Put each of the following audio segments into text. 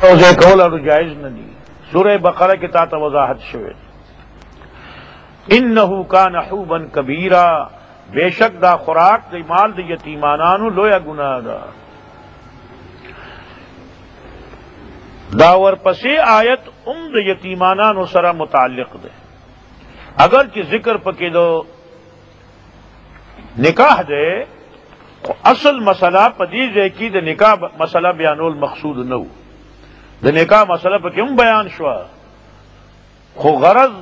روزے کول اور جائز نہ دی سورہ بقرہ کی تا وضاحت شوه انه کان حوبا کبیرا بے شک دا خوراک دی مال دی یتیمانانو لویا گناہ دا ورپسې آیت د یتیمانانو سره متعلق ده اگرچہ ذکر پکې دو نکاح ده اصل مسئلہ پدې ځای کې د نکاح مسئلہ بیانول مقصود نه و د نکاح مسئلہ پکې هم بیان شو خو غرض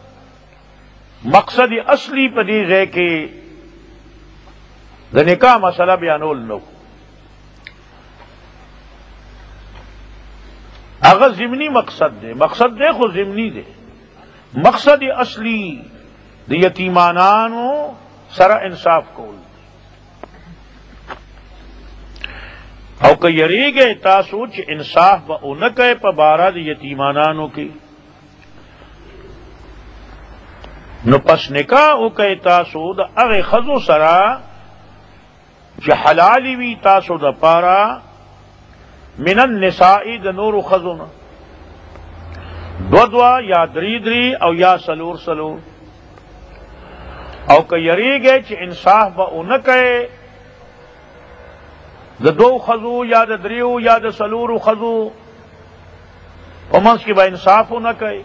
مقصد اصلی پدې ځای کې د نکاح مسئلہ بیانول نه و اگر ضمنی مقصد دے خو ضمنی دے مقصد اصلی دی یتیمانانو سرا انصاف کول او کہ یریگے تاسو چ انصاف با اونکے پا بارا دی یتیمانانو کی نو پس نکاح او کہ تاسو دا اغی خزو سرا چ حلالی وی تاسو دا پارا من النساء د نور خزونا دو یا دری او یا سلور او کہ یریگے چ انصاف با اونکے د دو خزو یا د دریو یا د سلور خزو ومنس کی با انصاف اونکے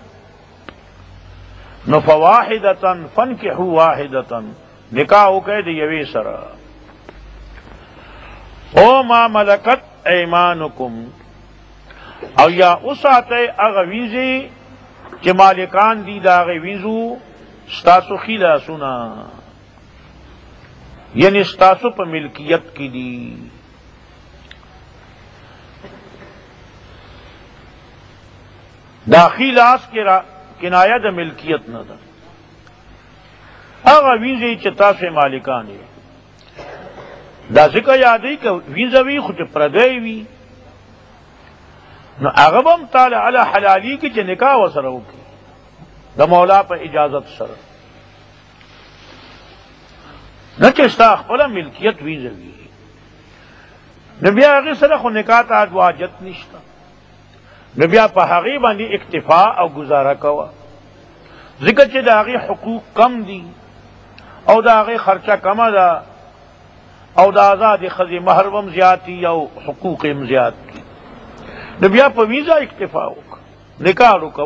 نو فواحدتا فانکحوا واحدتا نکاح اکے دی یوی سرا او ما ملکت ایمانکم او یا اساتے اغویزی چی مالکان دی دا اغویزو ستاسو خیلا سنا یعنی ستاسو پا ملکیت کی دی دا خیلاس کنایہ دا ملکیت نہ دا اغویزی چی تاسو مالکانی دا ذکر یادی کہ ویزوی خود پردوی وی نو اغبم تعالی علی حلالی کی چی نکاح و سرو کی دا مولا پا اجازت سر نہ چستا اخبر ملکیت ویزوی نبی آغی سر خو نکاح تا واجت نشتا نبی پا حقی باندی اکتفا او گزارا کوا ذکر چی دا آغی حقوق کم دی او دا آغی خرچہ کم دا او دا آزاد خزی محرم زیادتی او حقوق زیاد کی نبیا پا ویزا اکتفا ہوگا نکاح رکا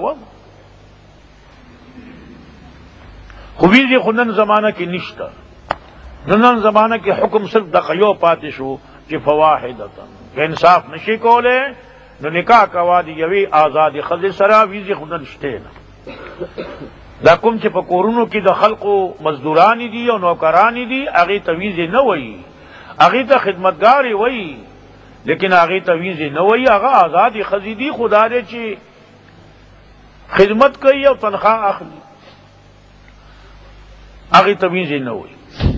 خو ویزی خونن زمانہ کی نشتا ننن زمانہ کی حکم صرف دقیو پاتش ہو چی فواحدتا کہ انصاف نشی کولے نو نکاح کوا دی یوی آزاد خزی سرا ویزی خونن شتینا دا کم چی پا کورونو کی دا خلقو مزدورانی دی او نوکرانی دی اغی تویزی نوئی اغی تا خدمتگاری وئی لیکن اغی تویزی نوئی اغا آزادی خزیدی خدا دے چی خدمت کئی او تنخواہ اخلی اغی تویزی نوئی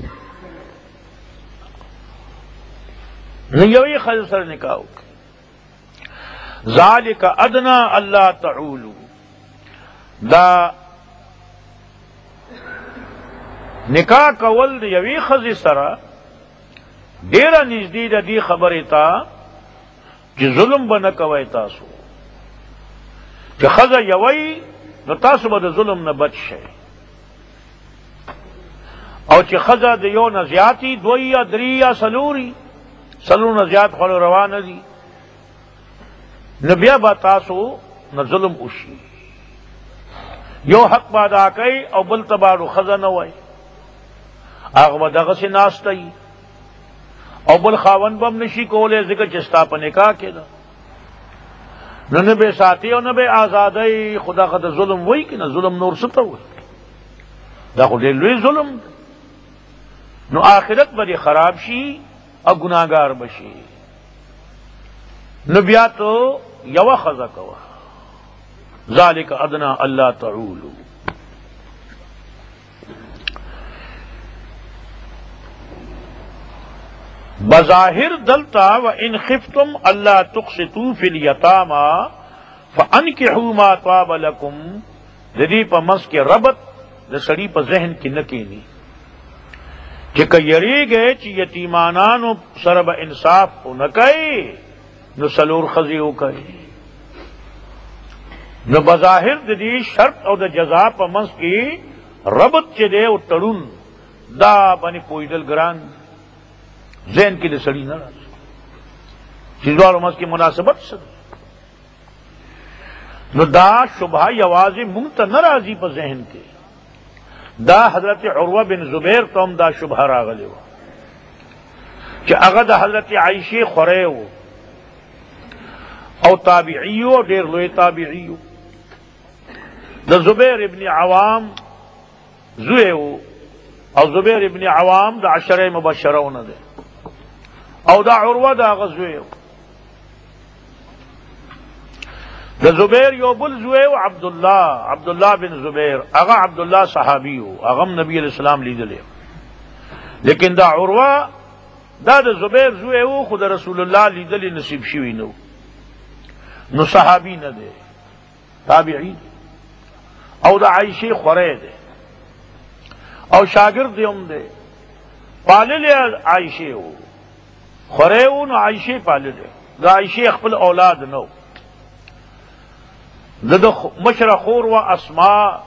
نیوی خز سر نکاحو ذالک ادنا اللہ تعولو دا نکاح کول یوی خزی سرا ډیره نږدې د دې خبرې ته چې ظلم به نه کوئ تاسو چې ښځه یوی نو تاسو به د ظلم نه بچ شئ او چې ښځه د یو نه زیاتي دوی یا درې یا څلور نه زیات خو روانه دي نو بیا به تاسو نه ظلم وشي یو حق به ادا کوئ او بل ته به ښځه نه وایي هغه به دغسې ناسته وي او بل خاون بم نشی کولے ذکر چستا پا نکاح کے دا نہ بے ساتھی او نہ بے آزادی خدا خدا ظلم وہی کہ نہ ظلم نور ستا ہوئی دا خود لوی ظلم نو آخرت بڑی خراب شی اور گناہگار بشی نو بیا تو یو خزا کوا ذالک ادنا اللہ تعولو بظاہر دلتا و ان خفتم اللہ تقسطوا فی الیتاما فانکحوا ما طاب لکم ددی پا منس کے ربط د سڑی پا ذہن کی نکینی کہ یری گئے چی یتیمانانو سرب انصاف او نکئی نو سلور خزیو کئی نو بظاہر د دې شرط او د جزا په منځ کې ربط چې دی او تړون دا باندې پوهېدل ګران ذهن کې د سړي نه راځي چې دواړو منځ کې مناسبت څه ده. نو دا شبهه یوازې مونږ ته نه راځي په ذهن کې، دا حضرت عروه بن زبیر ته هم دا شبهه راغلی وه چې هغه د حضرت عائشې خوری و او تابعی و، ډېر لوی تابعی و، د زبیر ابن عوام زوی و، او زبیر ابن عوام د عشره مبشرونه دی، او دا عروه د هغه زوی و. د زبیر یو بل زوی و عبدالله بن زبیر، هغه عبدالله صحابی و، هغه هم نبی علیہ السلام لیدلی، لیکن دا عروه دا د زبیر زوی و خو د رسول الله لیدلی نصیب شوی نو، نو صحابی نه دی، تابعی دی، او د عائشې خوری دی او شاگرد هم دی، پاللی عائشې و، خوری و نو عائشې پاللی، د عائشې خپل اولاد نو، د مشره خور و اسماء،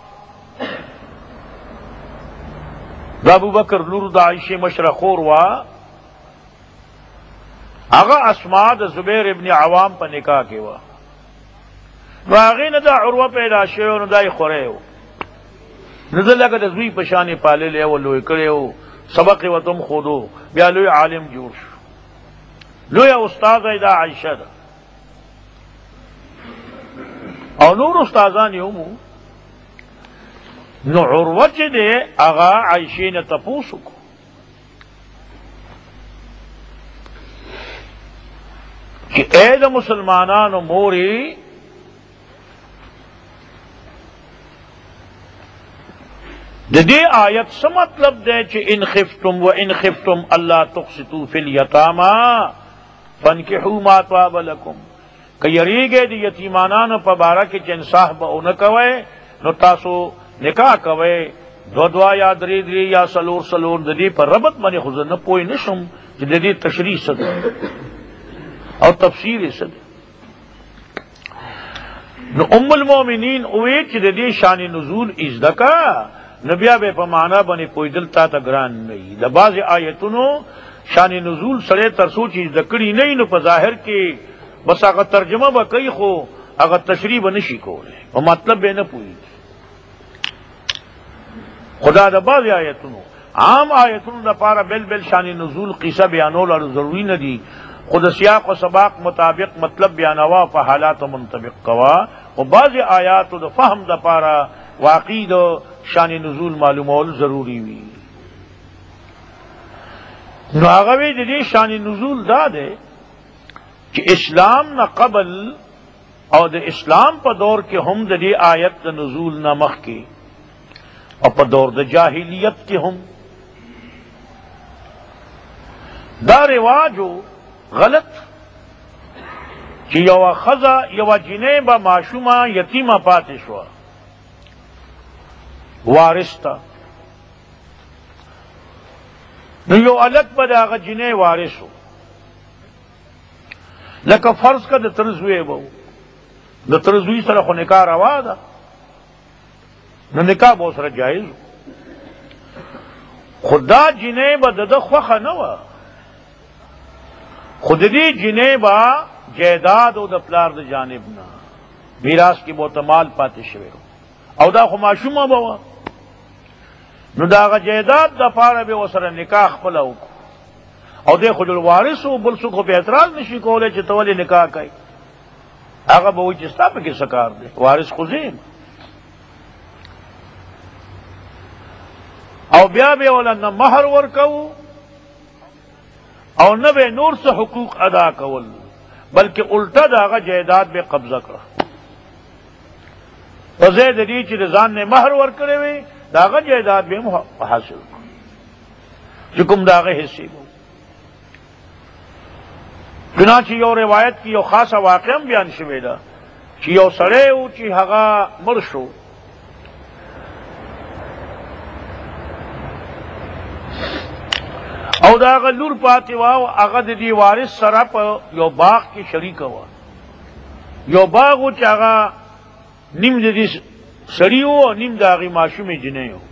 د ابوبکر لور د عائشې مشره خور و، هغه اسماء د زبیر ابن عوام په نکاح کې و، نو هغې نه دا عروه پیدا شوی، نو دا یې خوری و، نو ده لکه د زوی په شانې پاللی و، لوی کړی و، سبق یې ورته هم ښودو، بیا لوی عالم جوړ شو، لویه استاذه یې دا عایشه ده، او نور استادان یې هم. نو عروه چې دی هغه عایشې نه تپوس وکړو چې اے د مسلمانانو مورې، د دې آیت څه مطلب دی چې ان خفتم و ان خفتم اللہ تقسطوا فی الیتامی فانکحوا ما طاب لکم، کہ یریږئ د یتیمانانو په باره کې چې انصاف به ونه کوئ، نو تاسو نکاح کوئ، دو یا درې یا څلور، د دې په ربط باندې خو زه نه پوه نه شم چې د دې تشریح څه ده او تفسیر یې څه ده. نو ام المؤمنین اوې چې د دې شان نزول ازده کا، نو بیا به په معنا باندې پوهېدل تا ته ګران نه وي. د بعضې آیتونو شان نزول سړی تر څو چې زده کړي نه وي، نو په ظاهر کې بس هغه ترجمه به کوي خو هغه تشریح به نشي کولی، په مطلب به نه پوهېږي. خدا د بعضې آیتونو عام آیتونو دپاره بل شان نزول قصه بیانول ضروري نه دي، خو د سیاق و سباق مطابق مطلب بیانوا په حالاتو منطبق کوا، و بعضې آیاتو د فهم دپاره واقعي د شان نزول معلومول ضروری وي. نو هغه وی د دې شان نزول دا دی چې اسلام نه قبل او د اسلام په دور کې هم د دې آیت د نزول نه مخکې او په دور د جاهلیت کې هم دا رواجو غلط چې یوه ښځه یوه جنۍ به ماشومه یتیمه پاتې شوه، وارث ته، نو یو الک به د هغه جنۍ وارث و، لکه فرض که د تره زوی به و، د تره زوی سره خو نکاح روا ده، نو نکاح به ورسره جایز و، خو دا جنۍ به د ده خوښه نه وه، خو د دې جنۍ به جیداد او د پلار د جانب نه میراث کې به ورته مال پاتې شوی او دا خو ماشومه به وه، نو د هغه جیداد دپاره به ورسره نکاح خپله وکړو، او دی خو وارث و، بل څوک خو په اعتراض نشي کولی چې ته ولې نکاح کوي، هغه به وایي چې ستا پکې څه کار دی، وارث خو زه یم، او بیا به وله نه مهر ورکوو او نه به نور څه حقوق ادا کول، بلکې الټه د هغه جیداد به قبضه کړه، په ځای د دې چې د ځان نه مهر ورکړی وي د هغه جیداد به هم حاصل کړو چې کوم د هغه حصې به. چنانچه یو روایت کې یو خاصه واقعه هم بیان شوې ده چې یو سړی و چې هغه مړ شو، او دا هغه لور پاتې وه او هغه د دې وارث سره په یو باغ کې شریکه وه، یو باغ و چې هغه نیم د دې سړي وو او نیم د هغې ماشومې جنۍ وو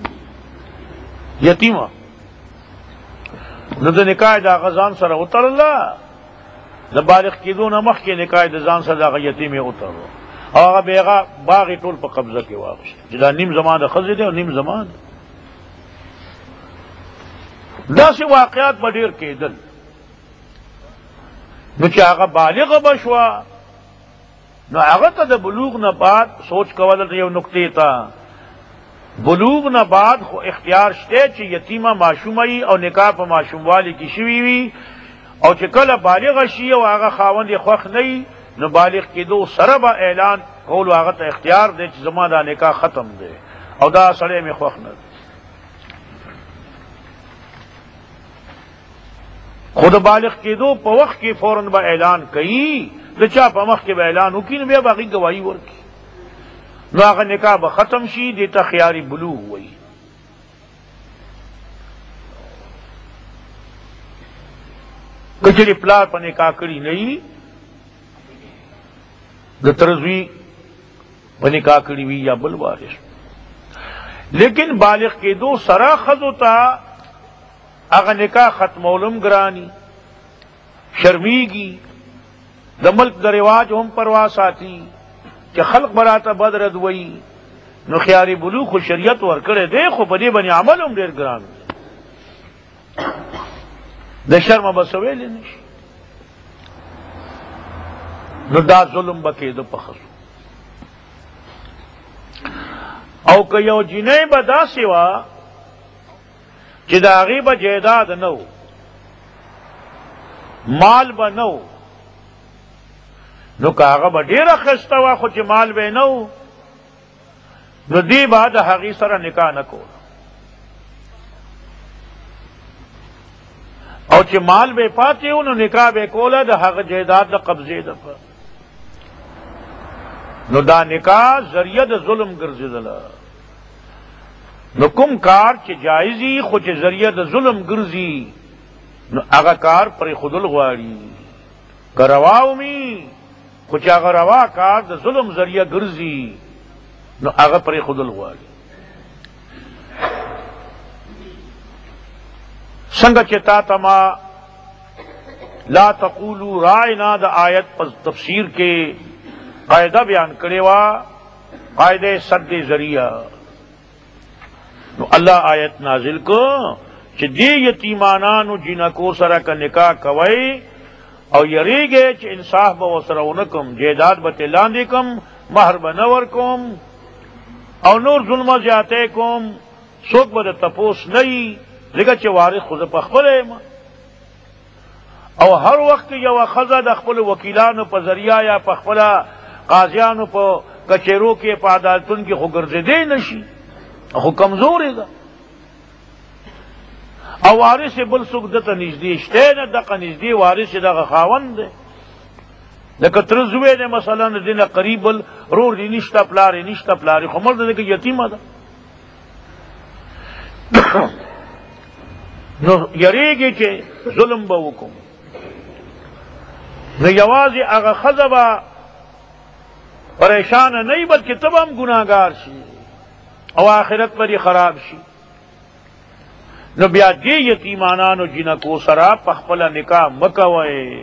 یتیمه. نو د نکاح د هغه ځان سره وتړله، د بالغ کېدو نه مخکې نکاح د ځان سره د هغه یتیمې وتړله او هغه بېغه باغ یې ټول په قبضه کې واخیست چې دا نیم زما د ښځې دی او نیم زما دی. داسې واقعات به ډېر کېدل. نو چې هغه بالغه به شوه نو هغه ته د بلوغ نه بعد سوچ کول یو نقطې ته بلوغ نه بعد خو اختیار شته چې یتیمه ماشومه وي او نکاح په ماشوموالي کې شوي وي او چې کله بالغه شي او هغه خاوند یې خوښ نه وي نو بالغ کېدو سره به اعلان کولو هغه ته اختیار دی چې زما دا نکاح ختم دی او دا سړی مې خوښ نه دی. خو د بالغ کېدو په وخت کې فوراً به اعلان کوي، د چا په مخ کې به اعلان وکړي نو بیا به هغې ګواهي ورکړي نو هغه نکاح به ختم شي. دې ته خیاري بلوغ وایي. که چېرې پلار په نکاح کړي نه وي، د تره زوی په نکاح کړي وي یا بل وارث، لیکن بالغ کېدو سره ښځو ته هغه نکاح ختمولم ګراني، شرمیږي، د ملک د رواج هم پروا ساتي چې خلق براته بد رد وایي. نو خیاري بلوغ خو شریعت ورکړی دی خو په دې باندې عمل هم ډېر ګران دی. د شرمه به څه ویلی نه شي. نو دا ظلم به کېده په ښځو. او که یو جنۍ به داسې وه چې د هغې به جیداد نه و، مال به نه و، نو که هغه به ډېره ښایسته وه خو چې مال به یې نه و نو دې به د هغې سره نکاح نه کوله. او چې مال به یې پاتې و نو نکاح به یې کوله د هغه جیداد د قبضې دپاره. نو دا نکاح ذریعه د ظلم ګرځېدله. نو کوم کار چې جایزي خو چې ذریعه د ظلم ګرځي نو هغه کار پرېښودل غواړي. که روا ومي خو چې هغه روا کار د ظلم ذریعه ګرځي نو هغه پرېښودل غواړي. څنګه چې تا ته ما لا تقولوا رائنا د آیت په تفسیر کې قاعده بیان کړې وه، قاعده سد ذریعہ. نو الله آیت نازل کو چې دې یتیمانانو جنکو سره که نکاح کوئ او یریږئ چې انصاف به ورسره ونه کم، جیداد به ترې لاندې کم، مهر به نه ورکوم او نور ظلمه زیاتی کوم، څوک به د تپوس نه وي ځکه چې وارث خو زه پخپله یم. او هر وخت یوه ښځه د خپلو وکیلانو په ذریعه یا په خپله قاضیانو په کچېرو کې په عدالتونو کې خو ګرځېدی نه شي، خو کمزورې ده. او وارث بل څوک دته نږدې شته نه، دغه نږدې وارث دغه خاوند دی. لکه تره زوی دی مثلا د دې نه قریب بل رور یې نشته، پلار یې نشته، پلار یې خو مړ دی، که یتیمه ده. نو یریږي چې ظلم به وکړو نو یوازې هغه ښځه به پریشانه نه وي بلکې ته به هم ګناهګار شي او آخرت به دې خراب شي. نو بیا دې یتیمانانو جنکو سره پخپله نکاح مه کوئ،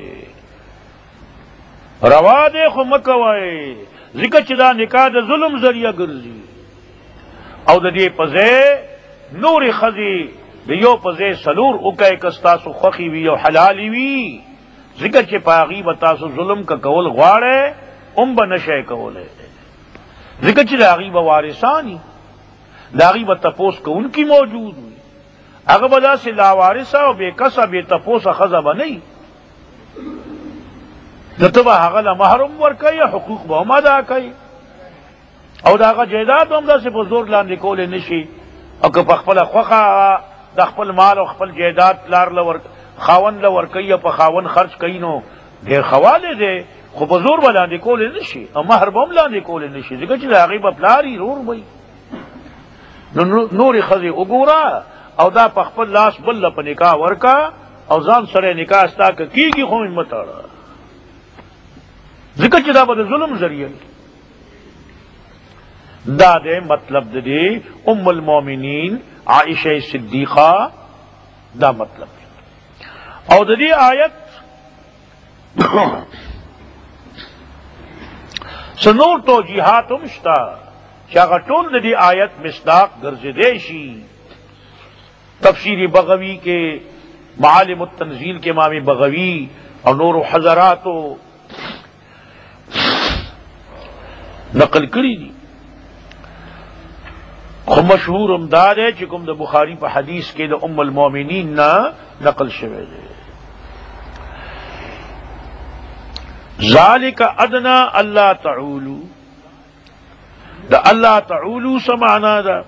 روا دی خو مه کوئ ځکه چې دا نکاح د ظلم ذریعه ګرځي. او د دې په ځای نورې ښځې د یو په ځای څلور وکئ که ستاسو خوښې وي او حلالې وي، ځکه چې په هغې به تاسو ظلم که کول غواړئ هم به نشئ کولی، ځکه چې د هغې به وارثان وي، د هغې به تپوس کوونکي موجود وي. هغه به داسې لاوارثه او بې کسه بې تپوسه ښځه به نه وي. نو ته به هغه له مهر هم ورکوې، حقوق به هم ادا کوې او د هغه جیداد هم داسې په زور لاندې کولی نه شي. او که په خپله خوښه د خپل مال او خپل جیداد پلار له خاوند له ورکوي او په خاوند خرچ کوي نو ډېر ښوالی دی، خو په زور به لاندې کولی نه شي او مهر به هم لاندې کولی نه شي ځکه چې د هغې به پلار وي، رور به وي. نو نورې ښځې وګوره او دا په خپل لاس بل له په نکاح ورکه او ځان سره نکاح ستا که کېږي خو مې مه تړه ځکه چې دا به د ظلم ذریعه وي. دا دے مطلب دے ام المومنین عائشہ صدیقہ دا مطلب دے او دی آیت سنور توجیحات مشتا چاگا ٹول دی آیت مصداق گرزدے شی تفسیر بغوی کے معالم التنزیل کے امام بغوی اور نور و حضراتو نقل کری دی خو مشہور امداد ہے چکم دا بخاری پا حدیث کے دا ام المومنین نا نقل شوے دے ذالک ادنا اللہ تعولو دا اللہ تعولو سمعنا دا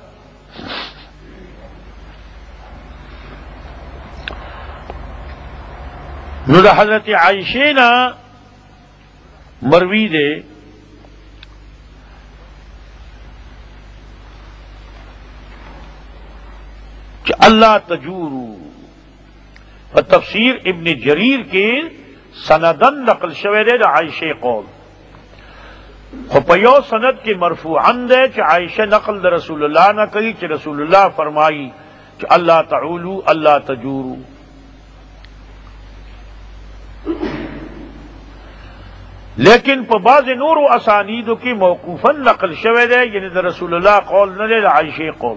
نو دا حضرت عائشہ نا مروی دے کہ اللہ تجورو تفسیر ابن جریر کے سندن نقل شوے دے دا عائشہ قول خو پیو سند کے مرفوعن دے کہ عائشہ نقل دا رسول اللہ نہ کری کہ رسول اللہ فرمائی کہ اللہ تعولو اللہ تجورو لیکن پا بعض نور و اسانیدو کی موقوفاً نقل شوے دے یعنی دا رسول اللہ قول نہ دے دا عائشہ قول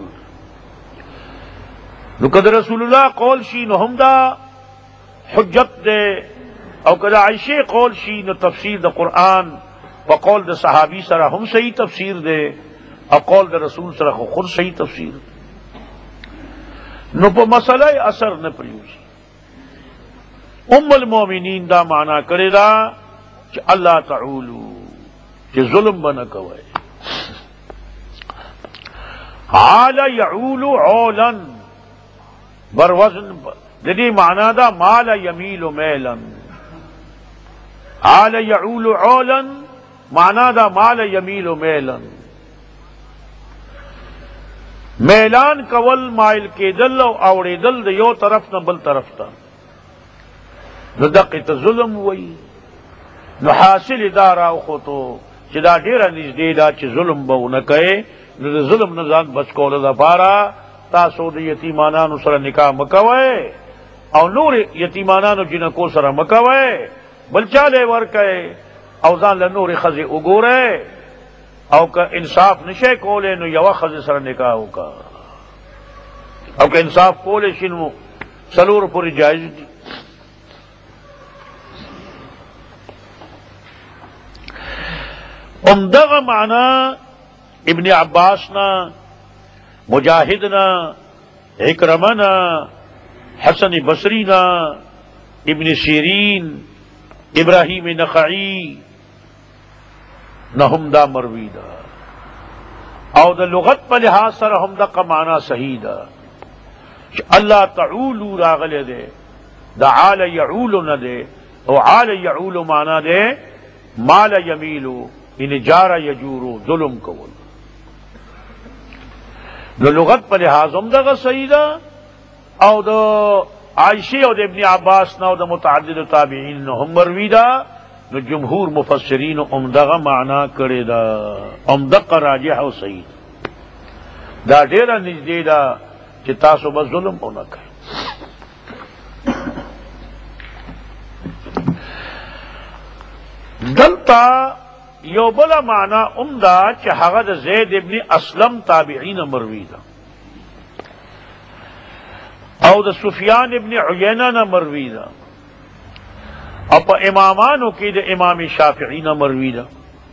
نو کدا رسول اللہ قول شی نو ہم دا حجت دے او کدا عائشہ قول شی نو تفسیر دا قرآن و قول دا صحابی سرا ہم صحیح تفسیر دے او قول دا رسول سرا خود صحیح تفسیر دے نو پا مسئلہ اثر نہ پریوز ام المومنین دا معنی کرے دا کہ اللہ تعولو کہ ظلم بنا کوئے عال یعول عولا بروزن جدی معنی دا مال یمیل میلا عال یعول عولا معنی دا مال یمیل میلا میلان کول مائل کے دل او اوڑے دل دا یو طرف نہ بل طرف تا نو دقیت ظلم وئی نو حاصل دارا خطو چی دا دیر نزدی دا چی ظلم باو نکے نو دا ظلم نزان بچ کول دا پارا تاسو دا یتیمانانو سر نکاح مکوئے او نور یتیمانانو جنکو سر مکوئے بلچالے ورکے او زان لنور خزی اگورے او کا انصاف نشے کولے نو یو خزی سر نکاح ہوکا او کا انصاف کولے شنو سلور پوری جائز دی امدغ معنی ابن عباسنا مجاہدنا اکرمنا حسن بصرینا ابن سیرین ابراہیم نخعی نہم دا مروی دا او دا لغت پا لحاظ سر ہم دا قمانا صحیح دا اللہ تعولو راغلے دے دا عال یعولو نہ دے او عال یعولو مانا دے مال یمیلو ان جارا یجورو ظلم کول نو لغت پر لحاظ امدغ سیدہ او دا عائشہ او دا ابن عباس نا او دا متعدد تابعین نو ہم مرویدہ نو جمہور مفسرین امدغ معنی کرے دا امدغ راجح او سید دا دیرہ نجدی دا چی تاسو با ظلم ہونا کرے دلتا یو بلا معنی امدا چی حغد زید ابن اسلم تابعین مروی دا او دا سفیان ابن عینہ مروی دا او پا امامانو کی دا امام شافعین مروی دا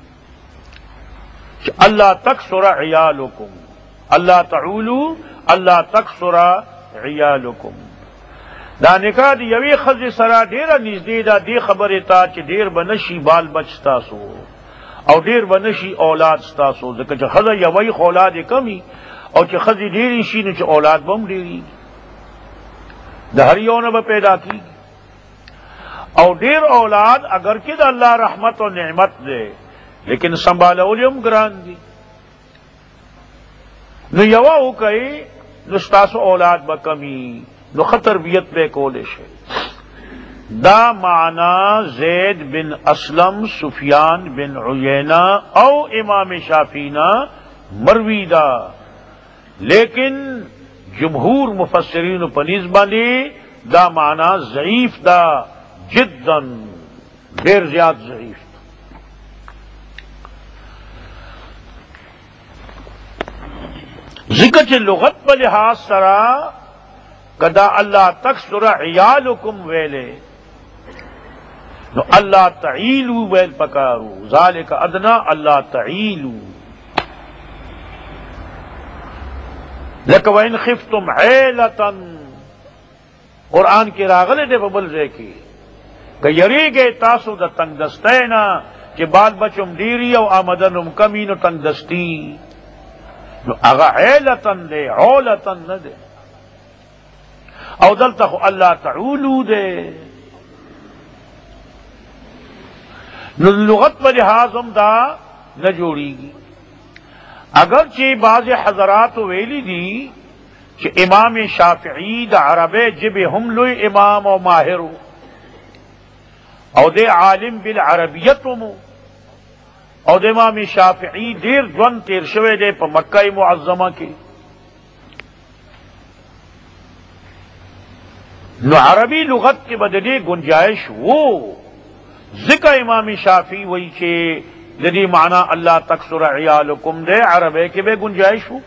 چی اللہ تکسر عیالکم اللہ تعولو اللہ تکسر عیالکم دا نکاح دی یوی خز سرا دیر نزدی دا دی خبر تا چی دیر بنشی بال بچتا سو او دیر بنشی اولاد ستا سو ذکر چی خز یوی اولاد کمی او چی خز دیری شی نو چی اولاد بم دیری دا ہر یون با پیدا کی او دیر اولاد اگر کد اللہ رحمت و نعمت دے لیکن سنبھالا علم گران دی نو یوا ہو کئی نو ستاسو اولاد با کمی نو خطر بیت بے کولش ہے دا معنی زید بن اسلم سفیان بن عیینہ او امام شافعینا مروی دا، لیکن جمہور مفسرین پنیز باندې دا معنی ضعیف دا، جداً دیر زیاد ضعیف دا. ذکر چ لغت پر لحاظ سرا کدا اللہ تکثر عیالکم ویلے نو اللہ تعیلو ویل پکارو، ذالک ادنا اللہ تعیلو. لیکن وَإِنْ خِفْتُمْ عِيلَةً قرآن کی راغلے دے ببل زے کی کہ یری گئے تاسو دا تنگ دستینا کہ بال بچم دیری او آمدنم کمینو تنگ دستی نو اغا عیلتن دے، عولتن نہ دے. او دلتا خو اللہ تعولو دے. نو لغت پر لحاظم دا نہ جوڑی گی. اگرچہ بعض حضرات ویلی دی کہ امام شافعی دا عربے جب ہم لوی امام و ماہرو او دے عالم بالعربیتمو او دے امام شافعی دیر دون تیر شوے دے پا مکہ معظمہ کی. نو عربی لغت کے بدلے گنجائش وہ ذکر امام شافعی وہی چھے جدی معنی اللہ تکثر عیالکم دے عربے کے بے گنجائش ہو.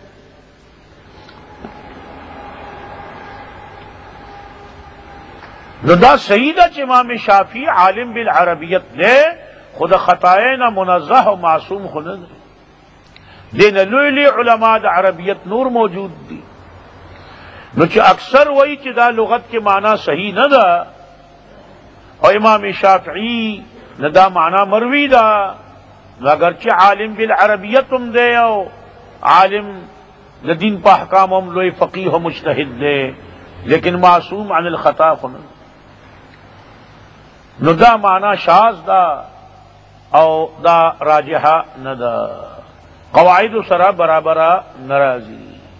نو دا سیدہ چ امام شافعی عالم بالعربیت دے خود خطائے نہ منزہ و معصوم خود دے نہ لولی علماء دا عربیت نور موجود دی. نو چ اکثر وہی چ دا لغت کے معنی صحیح نہ دا اور امام شافعی نہ دا معنی مروی دا اگرچہ عالم بالعربیت تم دے او عالم دین پا حکام ہم لوی فقیہ و مجتہد دے لیکن معصوم عن الخطا خن نو دا معنی شاذ دا او دا راجحہ نہ دا قواعد سرا برابرہ ناراضی.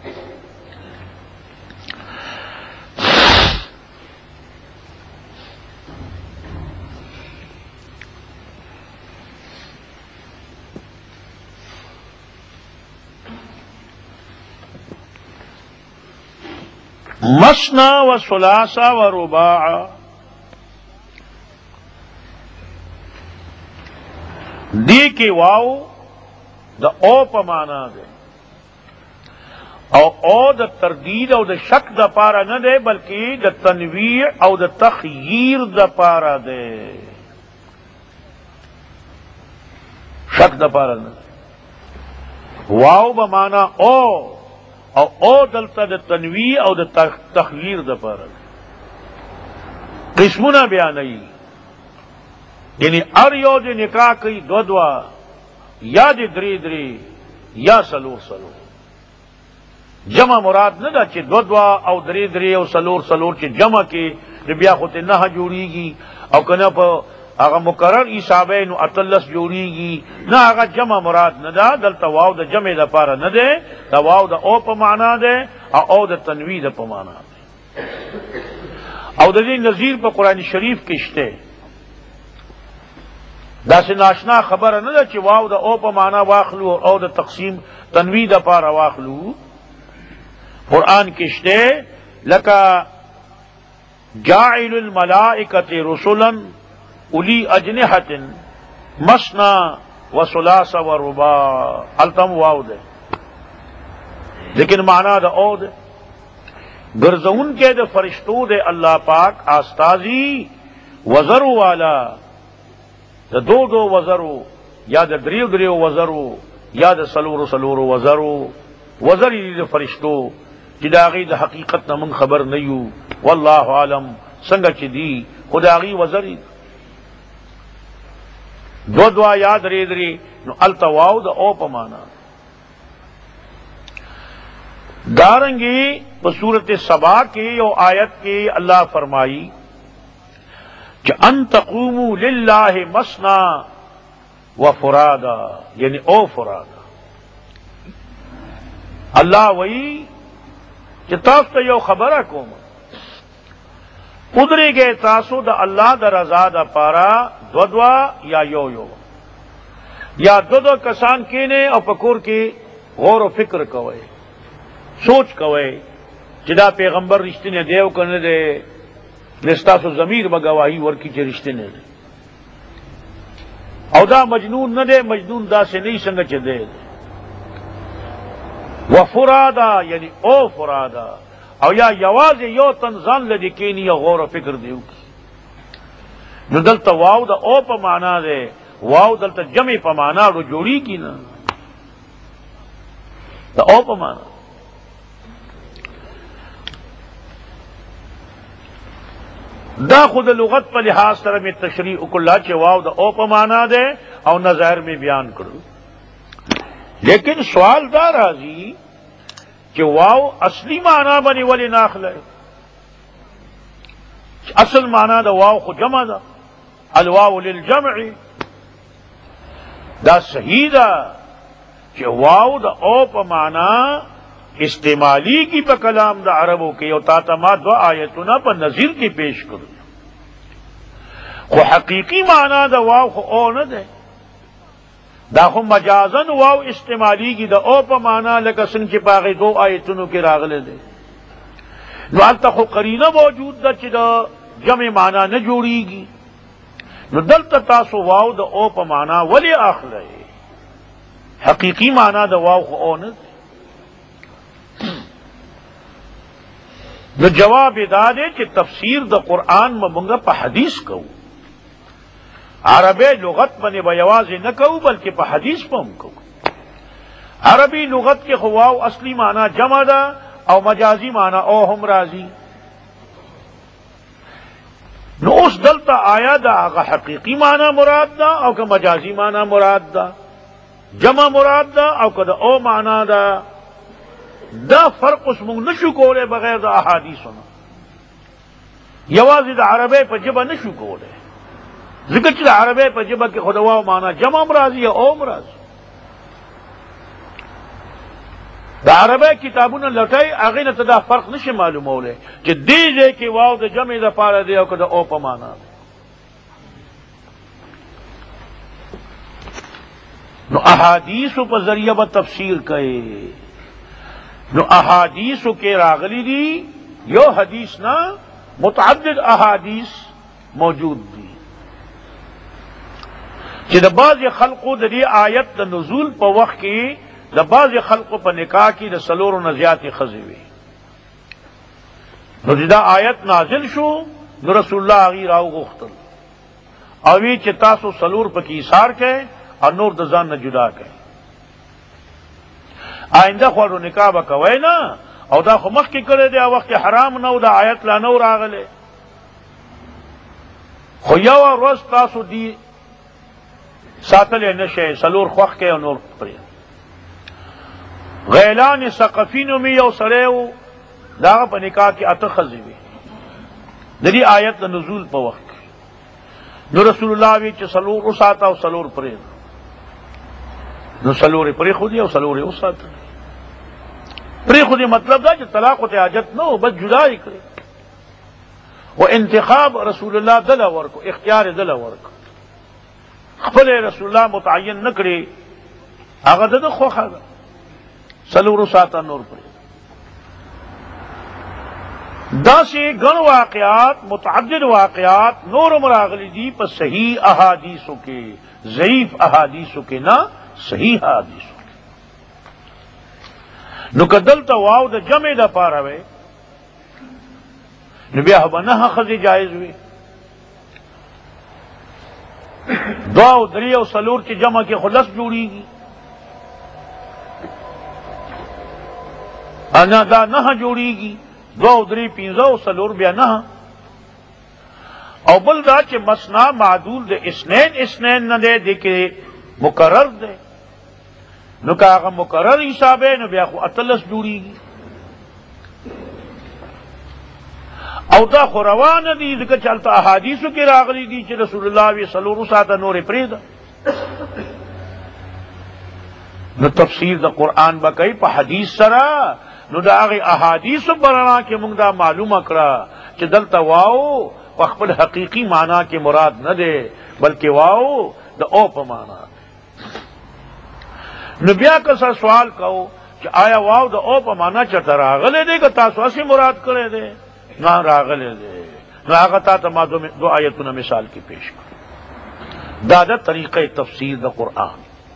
مسنا و ثلاثا و رباع دی کی واو دا او پمانا دے او دا تردید او دا شک دا پارا نہ دے بلکہ دا تنویع او دا تخییر دا پارا دے. شک دا پارا نہ دے واو بمانا او دلتا دا تنویع او دا تخییر دا پارا دے. قسمنا بیانئی یعنی ار یو دے نکاح کئی دو دوا یا دے دری دری یا سلور سلور. جمع مراد نہ دا چھ دو دوا او دری دری او سلور سلور چھ جمع کی بیا خود نہ جوڑی گی او کنا پا اگا مقرر عیسابے نو اطلس جوڑی گی نہ اگا جمع مراد نہ دا دلتا واو دا جمع دا پارا نہ دے دا واو دا او پا معنی دے او دا تنوی دا پا معنی دے. او دا دی نظیر پا قرآن شریف کشتے دا سے ناشنا خبر نہ دا چھ واو دا او پا معنی واخلو او دا تقسیم تنوی دا پارا واخلو. قرآن کشتے لکا جاعل الملائکۃ رسلا اولی اجنحۃ مثنی و ثلاث و رباع التم واو دے لیکن معنی دا او دے. گرزون کے دے فرشتو دے اللہ پاک آستازی وزرو والا دا دو دو وزرو یا دا دریو دریو وزرو یا دا سلورو سلورو وزرو وزری دے فرشتو جداغی دا حقیقت نہ من خبر نیو واللہ عالم سنگا چی دی خداغی وزری دو دعا یاد ری دری نو التواو دا او پمانا. دارنگی بصورت سبا کی او آیت کی اللہ فرمائی کہ ان تقوموا للہ مسنا و فرادا یعنی او فرادا. اللہ وہی کہ تاسو یو خبر کوم قدرے گئے تاسو دا اللہ دا رضا دا پارا دو دوا یا یو یو یا دو دو کسان کینے اور پکور کی غور و فکر کوئ، سوچ کوئ چې دا پیغمبر رښتینی دی او که نه دی، نستاسو ضمیر به گواهی ورکړي چې رښتینی دی. او دا مجنون نه دی، مجنون داسې نه څنګه چې دی. وفرادا یعنی او فرادا، او یا یوازې یو تن ځان لدی کینی یا غور و فکر دیو کی. نو دلته واو دا او په معنا دی، واو دلته جمع په معنا رو جوړی کی نه، دا او په معنا. دا خود لغت په لحاظ سره می تشریح وکړه چې واو دا او په معنا دی او نظائر میں بیان کړو. لیکن سوال دا راځي چې واو اصلی معنی باندې ولې ناخله؟ اصل معنی دا واو خو جمع ده، الواو للجمع. دا صحیح ده چې واو دا او په معنی استعمالی کی په کلام دا عربو کې، او تا ما دو آیتونه په نظیر کې پیش کړو. خو حقیقی معنی دا واو خو او نه ده، دا خو مجازن واو استعمالی کی دا او په معنا لکه څنګه چې باغې دو آیتونو کې راغله ده. نو البته خو قرینه موجود ده چې دا جمع معنا نه جوړیږي. نو دلته تاسو واو دا او په معنا ولی اخله؟ حقیقی معنا دا واو خو او نه ده. نو جواب دا دی چې تفسیر دا قرآن مونږه په حدیث کوو، عربی لغت باندې به یوازې نه کوو بلکې په حدیث په هم کوو. عربی لغت کې خو واو اصلی معنی جمع ده او مجازی معنی او هم راځي. نو اوس دلته آیا دا هغه حقیقی معنی مراد ده او که مجازی معنی مراد ده، جمع مراد ده او که دا او معنی ده؟ دا فرق اوس موږ نشو کولی بغیر د احادیثونو. یوازې د عربی په ژبه نشو کولی، ذکر چې د عربی په ژبه کې خو د واو معنی جمع هم راځي یا او هم راځي. د عربی کتابونه لټای هغې نه ته دا فرق نشي معلومولی چې دې ځای کې واو د جمع دپاره دی او که د او په معنا دی. نو احادیثو په ذریعه به تفسیر کوي. نو احادیثو کې راغلی دی، یو حدیث نه متعدد احادیث موجود دی چې د بعض خلقو د دې آیت د نزول په وخت کې د بعض خلقو په نکاح کې د سلورو نه زیاتې ښځې وي. نو دا آیت نازل شو، نو رسول الله هغې راوغوښتل او وی چې تاسو سلور پکې ایثار کړئ او نور د ځان نه جدا کړئ. آئنده خو نکاح به کوئ نه، او دا خو مخکې کړی دی، وخت کې حرام نه و، دا آیت لا نو راغلی. خو یو ورځ تاسو دی ساتلی نشئ، سلور خوښ کړئ او نور پرې. غیلان ثقفي نومي یو سړی و، د هغه په نکاح کې اته ښځې وې د دې آیت د نزول په وخت کې. نو رسول الله وی چې سلور وساته او سلور پرېږده. نو سلور یې پرېښودې او سلور یې وساته. پرېښودې مطلب دا چې طلاق ته حاجت نه و، بس جدا یې کړې. و انتخاب رسول الله دله ورکو، اختیار یې دله ورکو، خپل رسول الله متعین نه کړي، هغه د ده خوښه ده. سلور وساته نور پرېږده. داسې ګڼ واقعات، متعدد واقعات نورم راغلي دي په صحیح احادیثو کې، ضعیف احادیثو کې نه، صحیح احادیثو کې. نو که دلته واو د جمع دپاره وی نو بیا به نهه ښځې جایز وي. دوه او درې او څلور چې جمع کې خو لس جوړېږي، انا دا نهه جوړېږي. دو او درې پنځه او څلور بیا نهه. او بل دا چې مثنا معدول د اثنین اثنین نه دی، دی کې مقرر دی. نو که هغه مقرر حساب نو بیا خو اتلس جوړېږي. او دا خو روانه دي ځکه چې هلته احادیثو کې راغلي دي چې رسول الله وی څلور وساته نورې پرېږده. نو تفسیر د قرآن به کوي په حدیث سره. نو دا هغې احادیثو په رڼا کې موږ دا معلومه کړه چې دلته واو په خپل حقیقي معنا کې مراد نه دی، بلکې واو د او په معنا. نو بیا که سوال کو چې آیا واو د او په معنا چرته راغلی دی که تاسو اسی مراد کړی دی؟ نه راغلی دی. نو هغه تا ته ما دو آیتونه مثال کې پیش کړ. دا د طریقې تفسیر د قرآن.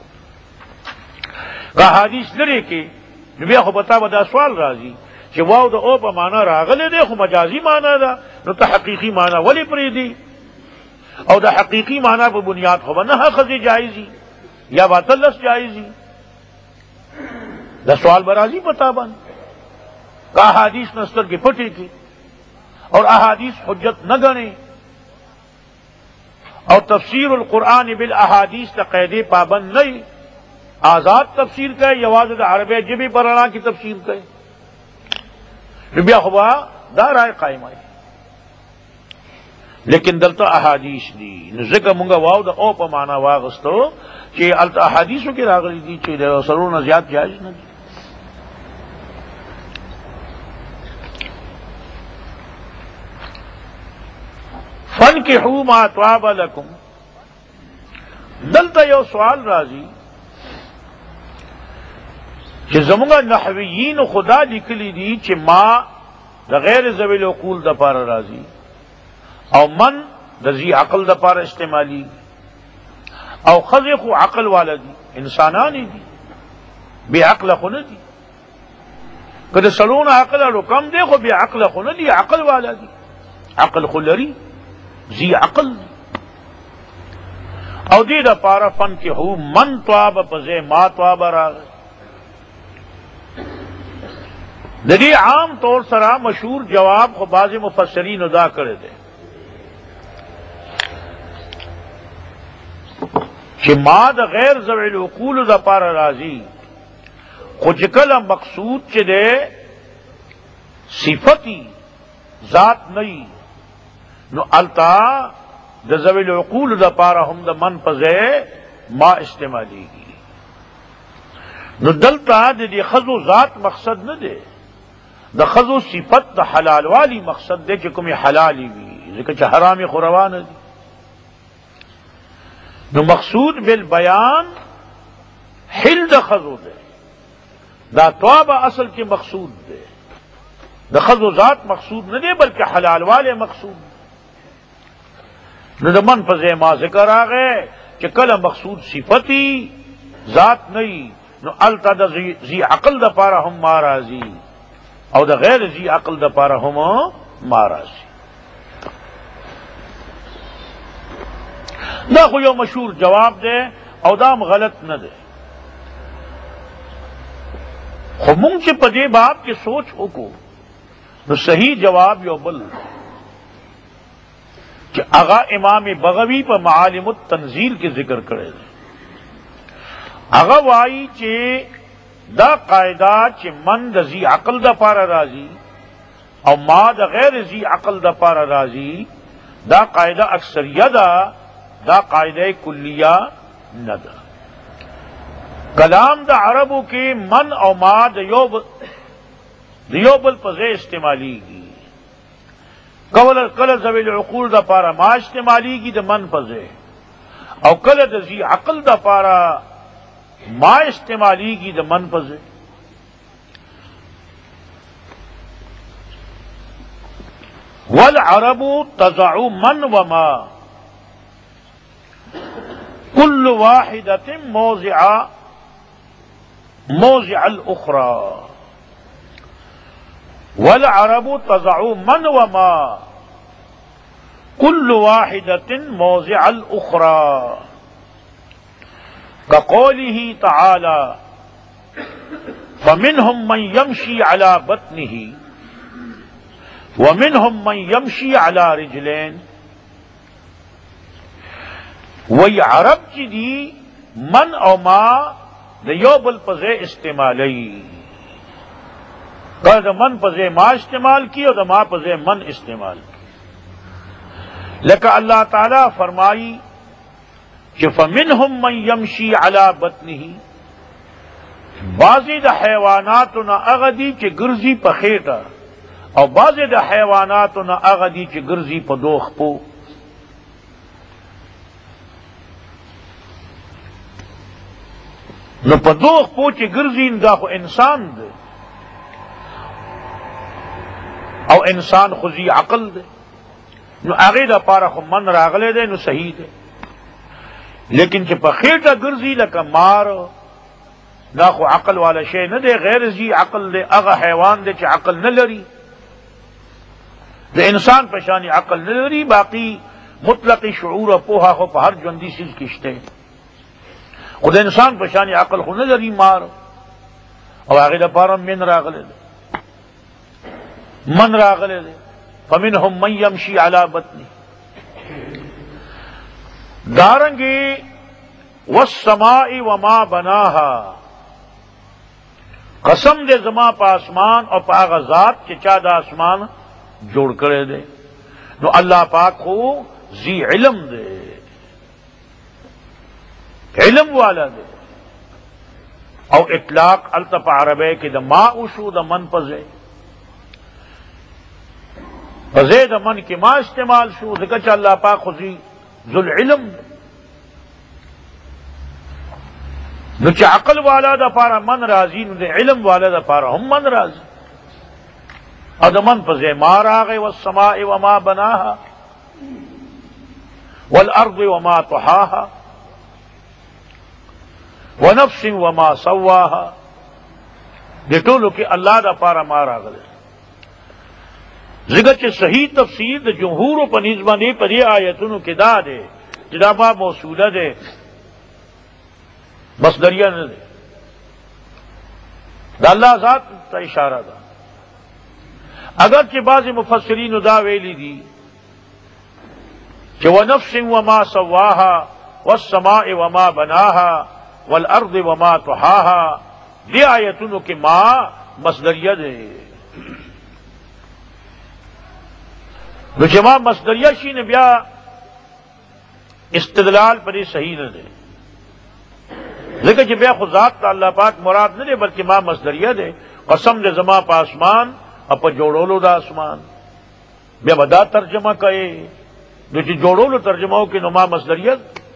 که حدیث لري کې نو بیا خو پتا به دا سوال راځي چې واو د او په معنا راغلی دی خو مجازي معنا ده، نو ته حقیقي معنا ولې پرېږدي؟ او د حقیقي معنا په بنیاد خو به نه ښځې جایزي یا باطلس جایزي. دا سوال برازی پتا بند کہ احادیث نستر کی پٹی کی اور احادیث حجت نہ گنے اور تفسیر القرآن بالاحادیث کا قید پابند نہیں، آزاد تفسیر کا یواز عرب جبی پرانا کی تفسیر کا بیا خبا دا رائے قائم آئی. لیکن دلتا احادیث دی ذکر منگا واو دا او پا مانا واغستو کہ التا احادیثوں کی راغلی دی چیئے سرون زیاد جائز نہ دی. فَانْكِحُوا مَا طَابَ لَكُمْ. دلتا یو سوال راضی کہ زمانہ نحویین خدا لکلی دی چھ ما دا غیر ذوی العقول دا پارا راضی او من دا ذی عقل دا پارا استعمالی او خزق و عقل والا دی انسانانی دی بے عقل خو نہ دی. کدے سلون عقل رو کم دے خو بے عقل خو نہ دی، عقل والا دی، عقل خو لری ذی عقل دی. او دی دا پارا فن کی ہو من طواب پزے ما طواب راغ. دی عام طور سرا مشہور جواب خو بعض مفسرین ادا کرے دے کہ ما دا غیر ذوی العقول دا پارا راضی خو چکل مقصود چے دے صفتی ذات نہیں، نو التا دا ذوی العقول دا پارا ہم دا من پزے ما استعمالی گی. نو دلتا دی خزو ذات مقصد نہ دے، دا خزو صفت دا حلال والی مقصد دے کہ کمی حلالی بھی ذکر چا حرامی خوروا نہ دی. نو مقصود بالبیان حل دا خزو دے، دا توابہ اصل کے مقصود دے، دا خزو ذات مقصود نہ دے بلکہ حلال والے مقصود. نو دا من پزے ما ذکر آگئے کہ کل مقصود صفتی ذات نہیں، نو التا دا ذی عقل دا پارا ہم مارازی او دا غیر ذی عقل دا پارا ہم مارازی. دا خو یو مشہور جواب دے او دام غلط نہ دے. خو مونگ چے پدے باب کے سوچ اکو نو صحیح جواب یو بل کہ اغا امام بغوی پا معالم التنزیل کے ذکر کرے دے. اغا وائی چے دا قاعدہ چے من دا ذی عقل دا پارا راضی او ما دا غیر ذی عقل دا پارا راضی، دا قاعدہ اکثریہ دا قاعدہ کلیہ نہ دا. کلام دا عربوں کے من او ما دیوبل پزے استعمالی گی، کل ذوی العقول دا پارا ما استعمالی گی دا من پزے، او کل دا ذی عقل دا پارا ما استعمالی گی دا من پزے. والعرب تضع من وما كل واحدة موضع الأخرى. والعرب تضع من وما كل واحدة موضع الأخرى كقوله تعالى فمنهم من يمشي على بطنه ومنهم من يمشي على رجلين. وہی عرب چی دی من او ما دیوبل پزے استعمالی، دا من پزے ما استعمال کی اور دا ما پزے من استعمال کی. لیکن اللہ تعالی فرمائی کہ فمنہم من یمشی علی بطنہ، بعضی دا حیوانات نا اغدی چی گرزی پا خیٹا اور بعضی دا حیوانات نا اغدی چی گرزی پا دوخ پو. نو په دوغ پوچې ګرځي دا خو انسان دی او انسان خو ذی عقل دی نو هغې دپاره خو من راغلی دی نو صحیح دی لیکن چې په خېټه ګرځي لکه مار دا خو عقل والا شی نه دی غیر ذی عقل دی هغه حیوان دی چې عقل نه لري د انسان په شان عقل نه لري باقي مطلق شعور او پوها خو په هر ژوندي څیز کې شته خو د انسان په شان عقل خو نه لري مار او هغې دپاره من راغلی دی من راغلی دی فمنهم من یمشي علی بطنه دارنگی والسماء وما بناها قسم دے زما پا آسمان اور پا آغا ذات کہ چا دا آسمان جوڑ کرے دے نو اللہ پاک خو ذی علم دے علم والا دے او اطلاق التف عربے کہ دا ما اوشو دا من پزے پزے دا من کی ما استعمال شو ذکر چا اللہ پاک خو ذو العلم نو چې عقل والا د پاره من راضی نو د علم والا د پاره هم من راضی او د من په ځای ما راغی والسماء وما بناها والارض وما طحاها ونفس وما سواها د ټولو کې الله د پاره ما راغلی ځکه چې صحیح تفسیر د جمهور په نسبت باندې په دې آیتونو کې دا دی چې دا باب موصوله دی مصدریہ نه دی دا الله ذات ته اشاره ده اگر چې بعض مفسرین دا ویلي دي چې ونفس وما سواها والسماء وما بناها والارض وما طحاها دې آیتونو کې ما مصدریہ دی نو چې ما مصدریہ شي نه بیا استدلال پرې صحیح نه دی لیکن چې بیا خو ذات الله پاک مراد نه دی بلکې ما مصدریہ دی قسم دې زما په اسمان او په جوړولو د اسمان بیا به دا ترجمه کوي نو چې جوړولو ترجمه وکړي نو ما مصدریہ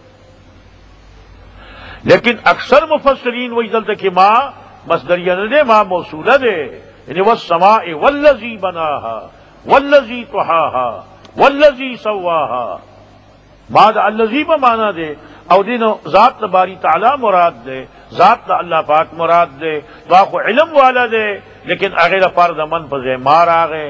لیکن اکثر مفسرین وایي دلته کې ما مصدریہ نه دی ما موصوله دی یعنی والسماء والذی بناها والذی طحاها والذی سواها ما دا الذی په معنا دی او دینو ذات باری تعالی مراد دے ذات دا اللہ پاک مراد دے واخو علم والا دے لیکن اغیر فرد من پزے مار آگے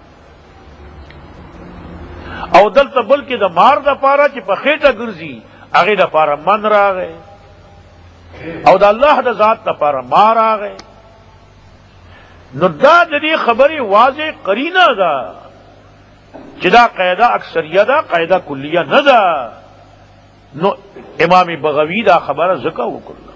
او دلتا بلکہ دا مار دا پارا چی پا خیٹا گرزی اغیر پارا من راگے او دا اللہ دا ذات دا پارا مار آگے نو دا دی خبری واضح قرینہ دا چی دا قیدہ اکثریہ دا قیدہ کلیہ ندا نو امام بغوی دا خبر زکا وکړه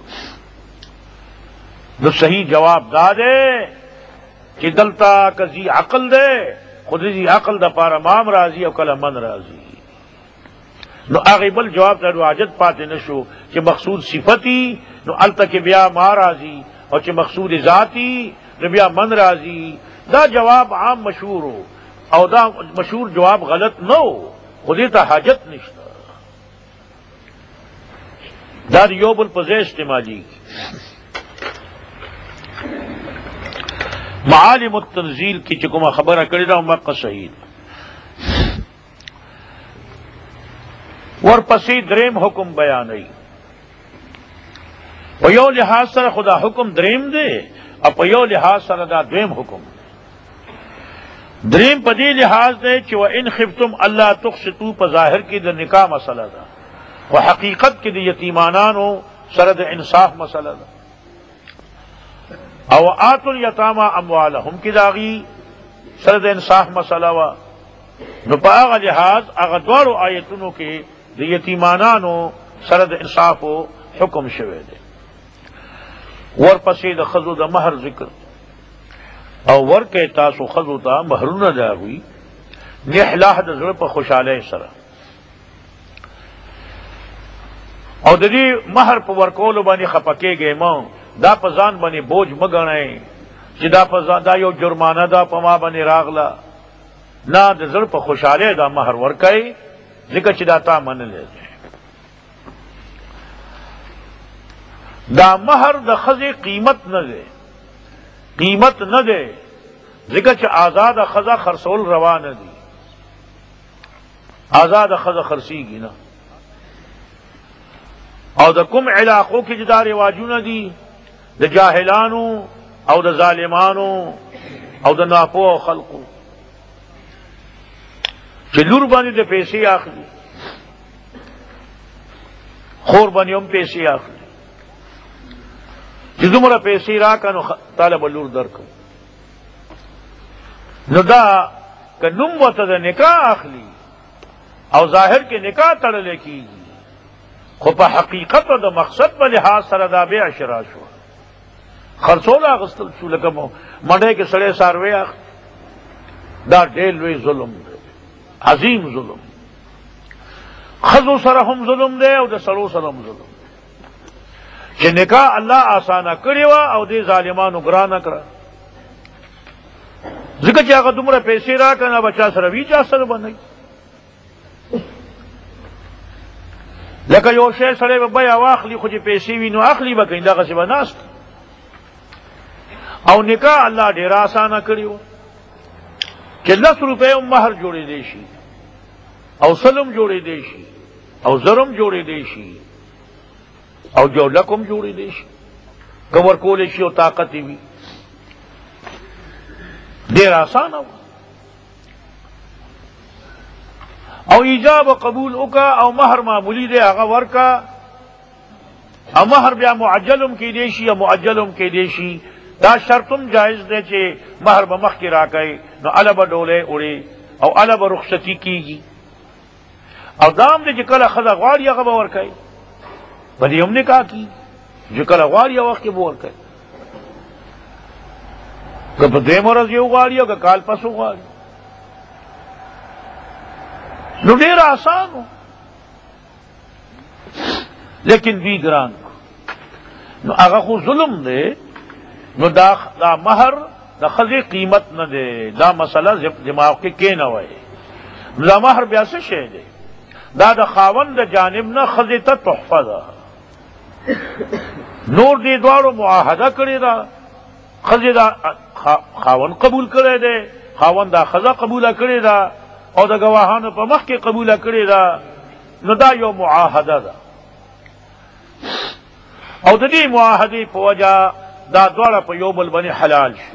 نو صحیح جواب دا دے چې دلتا کزی عقل دے خود زی عقل دا پارا مام راضی او کلا من راضی نو هغه بل جواب ته حاجت پاتې نشو چې مقصود صفتی نو الته کې بیا ما راضی او چې مقصود ذاتی نو بیا من راضی دا جواب عام مشهور ہو او دا مشهور جواب غلط نہ ہو خودی ته حاجت نشته دا یو بل په ځای استعمالي معالم التنزیل کی چې کومه خبره کړې ده مقصد صحیح ورپسې دریم حکم بیانوي په یو لحاظ سره خدا حکم دریم دی او په یو لحاظ سره دا دویم حکم دریم په دې لحاظ دی چې وان خفتم الله تقسطوا په ظاهر کې د نکاح مسله ده و حقیقت کې د یتیمانانو سره د انصاف مسله ده او آتوا الیتامی اموالهم کې داغي سره د انصاف مسله وا نو په هغه لحاظ هغه دوړو آیتونو کې د یتیمانانو سره د انصاف او حکم شوه دی ورپسې د خزو د مہر ذکر او ورکه تاسو خزو ته مہرونه داوي نحله د زړه په خوشاله سره او د دې مہر په ورکولو باندې خپکیږي مو دا په ځان باندې بوج مګنئ چې دا په ځان دا یو جرمانه ده په ما باندې راغله نه د زړه په خوشاله دا مہر ورکئ ځکه چې دا تا منلې دا مہر د خزی قیمت نہ دے، قیمت نہ دے ذکر چ آزاد خزا خرسول روا نہ دی، آزاد خزا خرسی گی نا، او د کم علاقوں کی جدا رواجو نہ دی، د جاہلانو او د ظالمانو او د ناپو خلقو چ لور باندې د پیسې اخلي، خور باندې هم پیسې اخلي، چې دومره پیسې راکنو طالب لور درکو، نو دا که نوم ورته د نکاح اخلي او ظاهر کې نکاح تړل کېږي، خو په حقیقت او د مقصد په لحاظ سره دا بیع شرا شو، خرڅول اخیستل شو، لکه منډی کې سړی څاروی اخلي، دا ډېر لوی ظلم دی، عظیم ظلم، خزو سره هم ظلم دی او د سړو سره هم ظلم، چې نکاح الله آسانه کړې وه او دې ظالمانو ګرانه کړه، ځکه چې هغه دومره پیسې راکنه بچا سره وي چا سره به نه وي، لکه یو شی سړی به بیه واخلي خو چې پیسې وي نو اخلي به کوي، دغسې به ناست، او نکاح الله ډېره آسانه کړې وه چې 10 روپۍ هم مهر جوړېدی شي او سلم جوړېدی شي او زرم جوړېدی شي او جولک هم جوړېدی شي که ورکولی شي او طاقت یې وي، ډېر آسانه وه، او ایجاب و قبول وکا او مہر معمولی دے هغه ورکا، او مہر بیا معجلم کېدی شي او معجلم کېدی شي، دا شرطم جائز دی چې مہر به مخکې راکئ نو اله به ډولۍ وړي او اله به رخصتي کېږي، او دا هم دی چې کله ښځه غواړي هغه به ورکوي، په دې هم نکاح کېږي چې کله غواړي هغه وخت کې به ورکوي، که په دویم ورځ یو غواړي او که کال پس غواړي، نو ډېر آسان و، لیکن دوی ګران کو، نو هغه خو ظلم دی، نو دا مہر د ښځې قیمت نه دی، دا مسله دماغ کې کېنوئ، نو دا مہر بیا څه شی دی؟ دا د خاوند د جانب نه ښځې ته تحفه ده، نور دې دواړو معاهده کړې ده، ښځې دا خاوند قبول کړی دی، خاوند دا ښځه قبوله کړې ده او د ګواهانو په مخ کې قبوله کړې ده، نو دا یو معاهده ده، او د دې معاهدې په وجه دا دواړه په یو بل باندې حلال شو،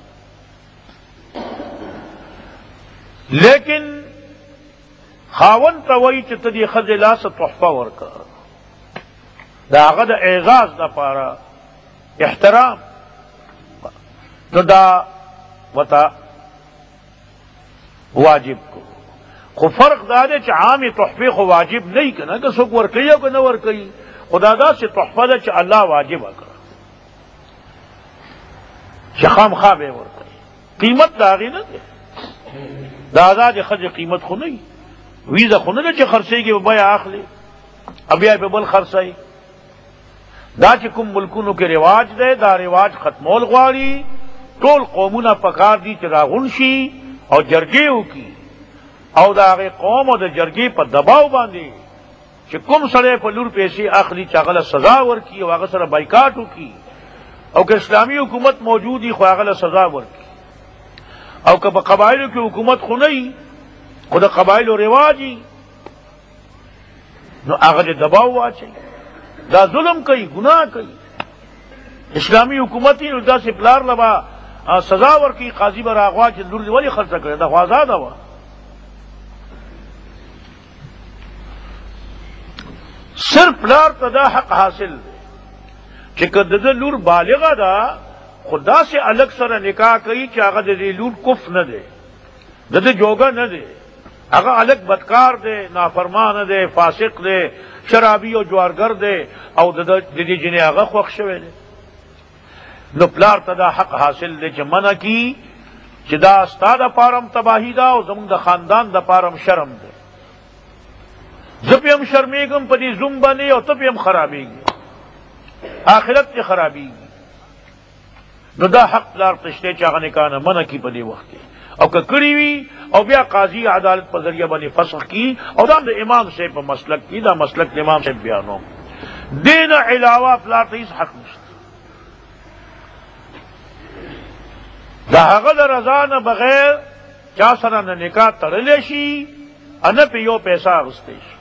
لیکن خاوند ته وایي چې ته دې ښځې لاسه تحفه ورکړه، د هغه د اعزاز دپاره احترام، نو دا ورته واجب کو، خو فرق دا دی چې عامې تحفې خو واجب نه وي که نه، که څوک ورکوي او که نه ورکوي، خو دا داسې تحفه ده چې الله واجبه کړه چې خامخا به یې ورکوي، قیمت د هغې نه دی، د ازادې ښځې قیمت خو نه وي، ویزه خو نه ده چې خرڅېږي به بیه اخلي او بیا یې په بل خرڅوي، دا چې کوم ملکونو کې رواج دی دا رواج ختمول غواړي، ټول قومونه پکار دي چې راغون شي او جرګې وکړي، او د هغې قوم او د جرګې په دباو باندې چې کوم سړی په لور پیسې اخلي چې هغه له سزا ورکړي او هغه سره بایکاټ وکړي، او که اسلامي حکومت موجود وي خو هغه له سزا ورکړي، او که په قبایلو کې حکومت خو نه وي خو د قبایلو رواج وي نو هغه دې دباو واچوي، دا ظلم کوي، ګناه کوي، اسلامي حکومت یې نو داسې پلار له به سزا ورکړي، قاضي به راغوا چې لور دې ولې خرڅه کړې، دا خو ازاده وه، صرف پلار ته دا حق حاصل دی چې که د ده لور بالغه ده خو داسې الګ سره نکاح کوي چې هغه د دې لور کف نه دی، د ده جوګه نه دی، هغه الګ بدکار دی، نافرمانه دی، فاسق دی، شرابي او جوارګر دی، او د دې جنې هغه خوښ شوی دی، نو پلار ته دا حق حاصل دی چې منع کی چې دا ستا دپاره هم تباهي ده او زموږ د خاندان دپاره هم شرم دی، زه پې هم شرمېږم په دې زوم باندې او ته پې هم خرابېږي، آخرت پې خرابېږي، نو دا حق پلار ته شته چې هغه نکاح نه منع کي په دې وخت کې، او که کړي وي او بیا قاضي عدالت په ذریعه باندې فسخ کی، او دا د امام صاحب په مسلک کې، دا مسلک د امام صاحب بیانوم دین علاوہ پلار ته هیڅ حق نشته. د هغه د رضا نه بغیر چا سره نه نکاح تړلی شي، نه پې یو پیسه اخیستی شي.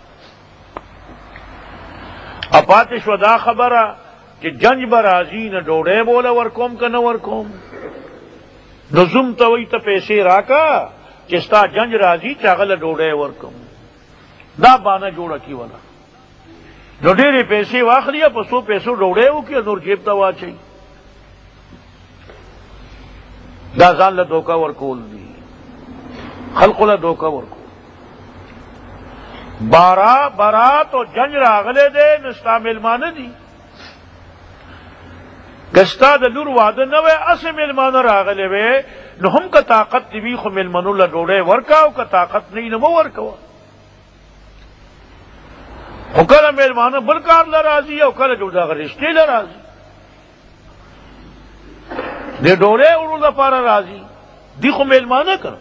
پاتې شوه دا خبره چې جنج به راځي، نه ډوډۍ به وله ورکوم که نه ورکوم. نو زوم ته وایي ته پیسې راکه چې ستا جنج راځي چې هغه له ډوډۍ ورکوم. دا بانه جوړه کړي وله. نو ډېرې پیسې واخلي، په څو پیسو ډوډۍ وکړي، نور جیب ته واچوي. دا ځان له دوکه ورکول دي، خلقو له دوکه ورکول. بارات او جنج راغلی دی، نو ستا میلمانه دي. که ستا د لور واده نه وی، اسې میلمانه راغلی وی، نو هم که طاقت دي وي خو میلمنو له ډوډۍ ورکه، او که طاقت نه وي نو مه ورکوه. خو کله میلمانه بل کار له راځي او کله جو دغه رشتې له راځي، د ډوډۍ وړو لپاره راځي، دي خو میلمانه که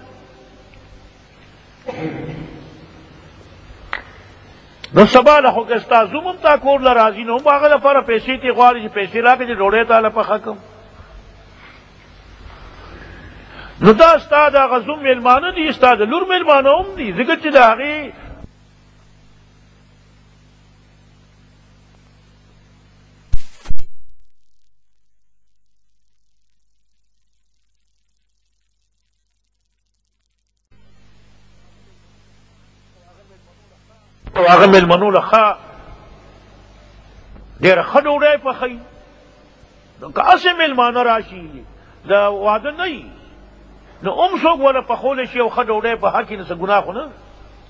نو سبا له خو که ستا زوم هم تا کور له راځي، نو هم هغه لپاره پیسې ترې غواړي چې پیسې راکړې چې ډوډۍ تاله پخه کړم. نو دا ستا د هغه زوم میلمانه دي، ستا د لور میلمانه هم دي، ځکه چې د هغې هغه میلمنو له ښه ډېره ښه ډوډۍ پخوي. نو که هسې میلمانه راشي د واده نه وي، نو هم څوک ونه پخولی شي او ښه ډوډۍ پخه کړي، نو څه ګناه خو نه.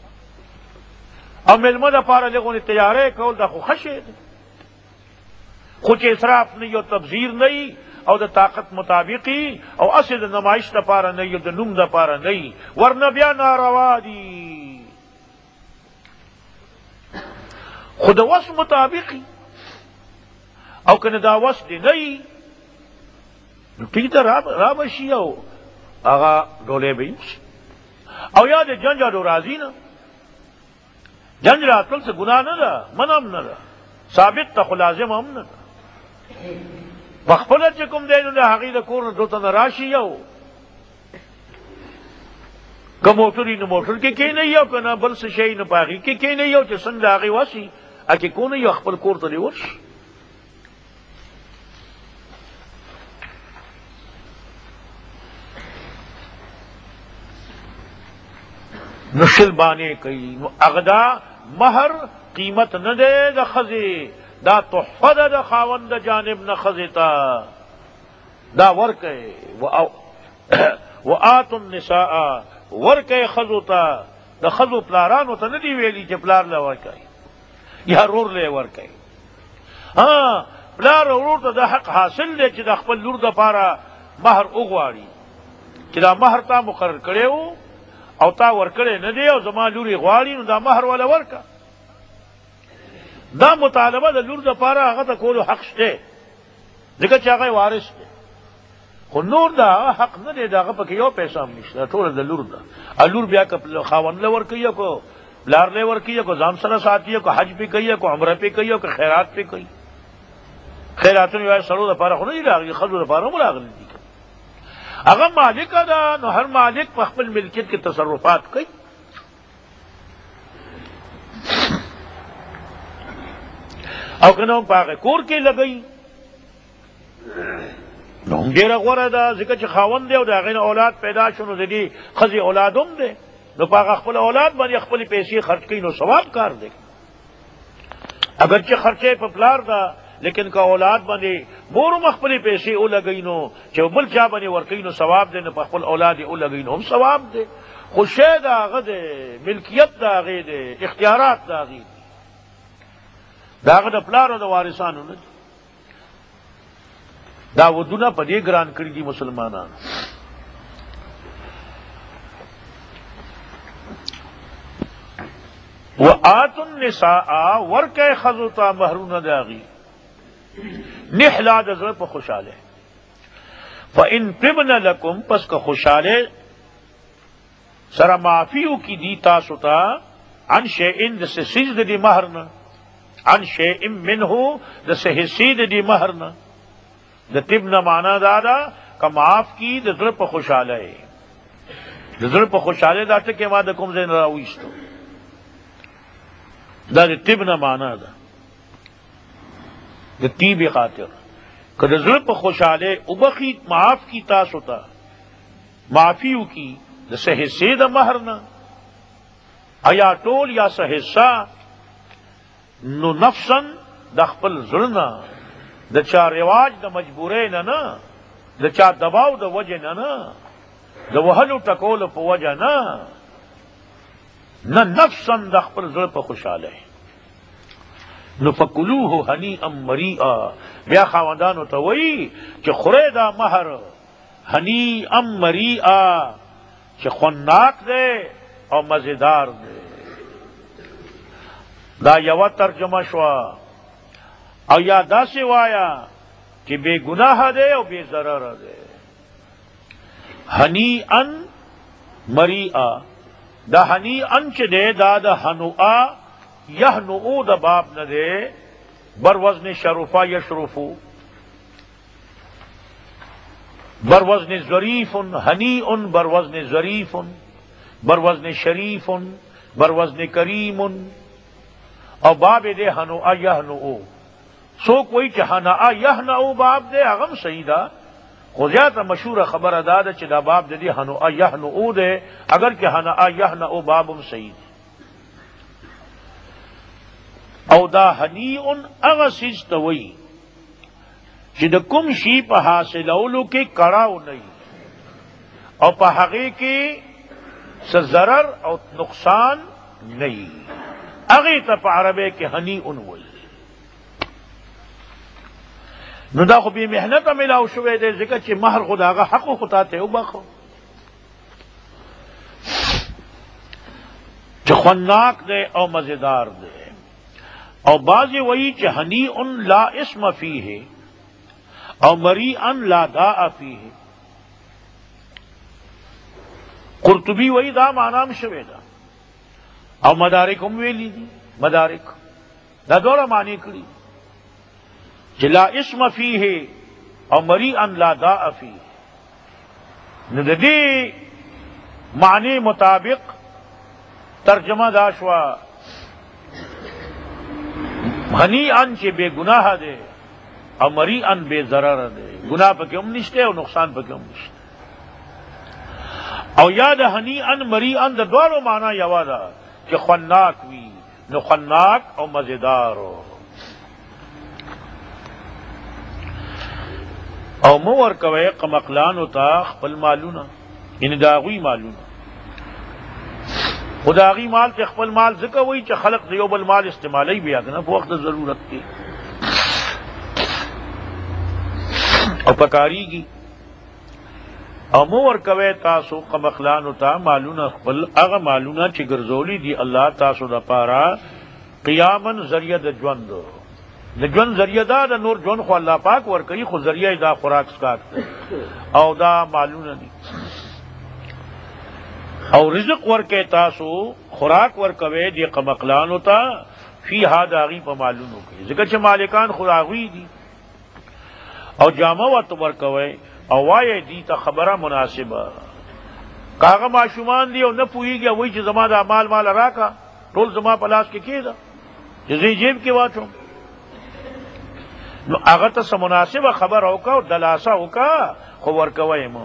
او میلمه دپاره لږ غونې تیاری کول دا خو ښه شی دی، خو چې اسراف نه وي او تبذیر نه وي او د طاقت مطابق وي او هسې د نمایش دپاره نه وي او د نوم دپاره نه وي، ورنه بیا ناروا دي. خو د وس مطابق او که نه دا وس دی نه وي، نو ټیک ده را به شي او هغه ډولۍ به یوسي. او یا د جنج اډو راځي نه، جنج راتل څه ګناه نه ده، منع هم نه ده، ثابت ته خو لازم هم نه ده. پخپله چې کوم دی نو د هغې د کور نه دو تنه راشي، او که موټر نو موټر کې کښېنوي او که نه بل څه شی نو په هغې کې کښېنوي، او چې څنګه د هغې وس وي هکې کونوي او خپل کور ته دې ورشي. نو شل بانې کوي. نو هغه دا مهر قیمت نه دی د ښځې، دا تحفه ده د خاوند د جانب نه ښځې ته، دا ورکوي. وآتوا النساء، ورکوي ښځو ته. د ښځو پلارانو ته نه دي ویلي چې پلار له ورکوي یا رور له ورکوي. ها پلار او ورور ته د حق حاصل دی چې د خپل لور دپاره مهر وغواړي، چې دا مهر تا مقرر کړی و او تا ورکړی نه دی او زما لور یې غواړي، نو دا مهر وله ورکه. دا مطالبه د لور دپاره هغه ته کولو حق شته، ځکه چې هغه وارث دی. خو نور دا هغه حق نه دی، د هغه پکې یو پیسه هم نشته، ټوله د لور ده. لور بیا که خاوند له ورکوي او که پلار له ورکوي او که ځان سره ساتي او که حج پې کوي او که عمره پې کوي او که خیرات پې کوي. خیراتونه یوازې سړو دپاره خو نه دي راغلي، ښځو دپاره هم راغلي دي. هغه مالکه ده، نو هر مالک په خپل ملکیت کې تصرفات کوي. او که نه هم په هغه کور کې لګوي، نو هم ډېره غوره ده، ځکه چې خاوند دی او د هغې نه اولاد پیدا شو، نو د دې ښځې اولاد هم دی، نو په هغه خپل اولاد باندې خپلې پیسې خرچ کوي، نو ثواب کار دی. اگر چې خرچه په پلار ده، لیکن که اولاد باندې مور هم خپلې پیسې ولګوي، نو چې بل چا باندې ورکوي نو ثواب دی، نو په خپل اولاد یې ولګوي نو هم ثواب دی. خو شی د هغه دی، ملکیت د هغې دی، اختیارات د هغې دي، د هغه د پلار او د وارثانو نه دي. دا ودونه په دې ګران کړي دي مسلمانانو. وآتوا النساء، ورکه ښځو ته مهرونه د هغې، نحلا د زړه په خوشحاله. فإن طبن لکم، پس که خوشحاله سره معافی وکړي دي تاسو ته، عن شیئن د څه څیز د دې مهر نه، عن شیء منه د سے حصی دی مہر نہ د طب نہ مانا دادا کا معاف کی د زړه په خوشاله د زړه په خوشاله داته کې ما د کوم ځای نه راوېستو دا د طب نہ مانا دا د طیب خاطر که د زړه په خوشاله وبخي معاف کی تاسو ته معافیو کی د سے حصے د مہر نہ ایا ټول یا سه حصہ نو نفسن د خپل زړه د چا رواج د مجبورې نه د چا دباو د وجه نه د وهلو ټکول په وجه نه نفسن د خپل زړه په خوشاله نو فکلوه هنیئا مریئا بیا خاوندانو ته وایي چې خورئ دا مہر هنیئا مریئا چې خناک دی او مزیدار دی دا یو ترجمه شوا او یا دا سی وایا چې بے گناہ دے او بے ضرر دے ہنیئا مریئا دا ہنیئا چ دے دا دا ہنوآ یہنؤ دا باب نہ دے بر وزن شرفا یشرفو بر وزن ظریف ہنیئ بر وزن ظریف بر وزن شریف بر وزن کریم اور باب دے ہنوآ یہنؤ سو کوئی چہنا یہنؤ باب دے اغم سیدہ خزیات مشہور خبر ادا دے چدا باب دے دی ہنوآ یہنؤ دے اگر کہ ہنا یہنؤ بابم سید او دا ہنیئ اغسیز توئی چې د کوم شي په حاصلولو کې کړاو نه وي او په هغې کې څه ضرر او نقصان نه وي هغې ته په عربی کې هنیئ وایي نو دا خو بې محنته ملاو شوی دی ځکه چې مهر خو د هغه حق خو تا ته وبخو چې خناک دی او مزیدار دی او بعضې وایي چې هنیئ لا اسم فیه او مریئا لا داء فیه قرطبی وایي دا معنام شوی دا او مدارک هم ویلی دي مدارک دا دوره معنی کړي چې لا اسم فیه او مریئا لا داء فیه نو د دې معنی مطابق ترجمه دا شوا ہنیئا چې بے گناہ دے او مریئا بے ضرر دے گناہ پکې هم نشته او نقصان پکې هم نشته او یاد ہنیئا مریئا د دوړو معنی یوا ده چې خناک وي نو خناک او مزیدار او مو ورکوي قمقلانو ته خپل مالونه ان داغوی مالونه خداغی مال ته خپل مال ځکه وایي چې خلق د یو بل مال استعمالوي بیا کنه په وخت د ضرورت کې او پکاریږي او مو ورکوي تاسو قمقلانو ته مالونه خپل هغه مالونه چې ګرځولي دي الله تاسو د پاره قیامن ذریعہ د ژوند د ژوند ذریعہ دا د نور ژوند خو الله پاک ورکوي خو ذریعہ دا خوراک سکات او دا مالونه دي او رزق ورکے تاسو خوراک ورکوي دی قمقلانو ته فی هاداغي په مالونو کې ځکه چې مالکان خداغوی دي او جامه وت ورکوي او وایي دي ته خبره مناسبه کاغه ماشومان دی او نه پوهیږي وایي چې زما دا مال راکا ټول زما په لاس کې کېده چې زی جیب کې واچو نو هغه ته مناسبه خبر اوکا او دلاسه اوکا خو ورکوي مو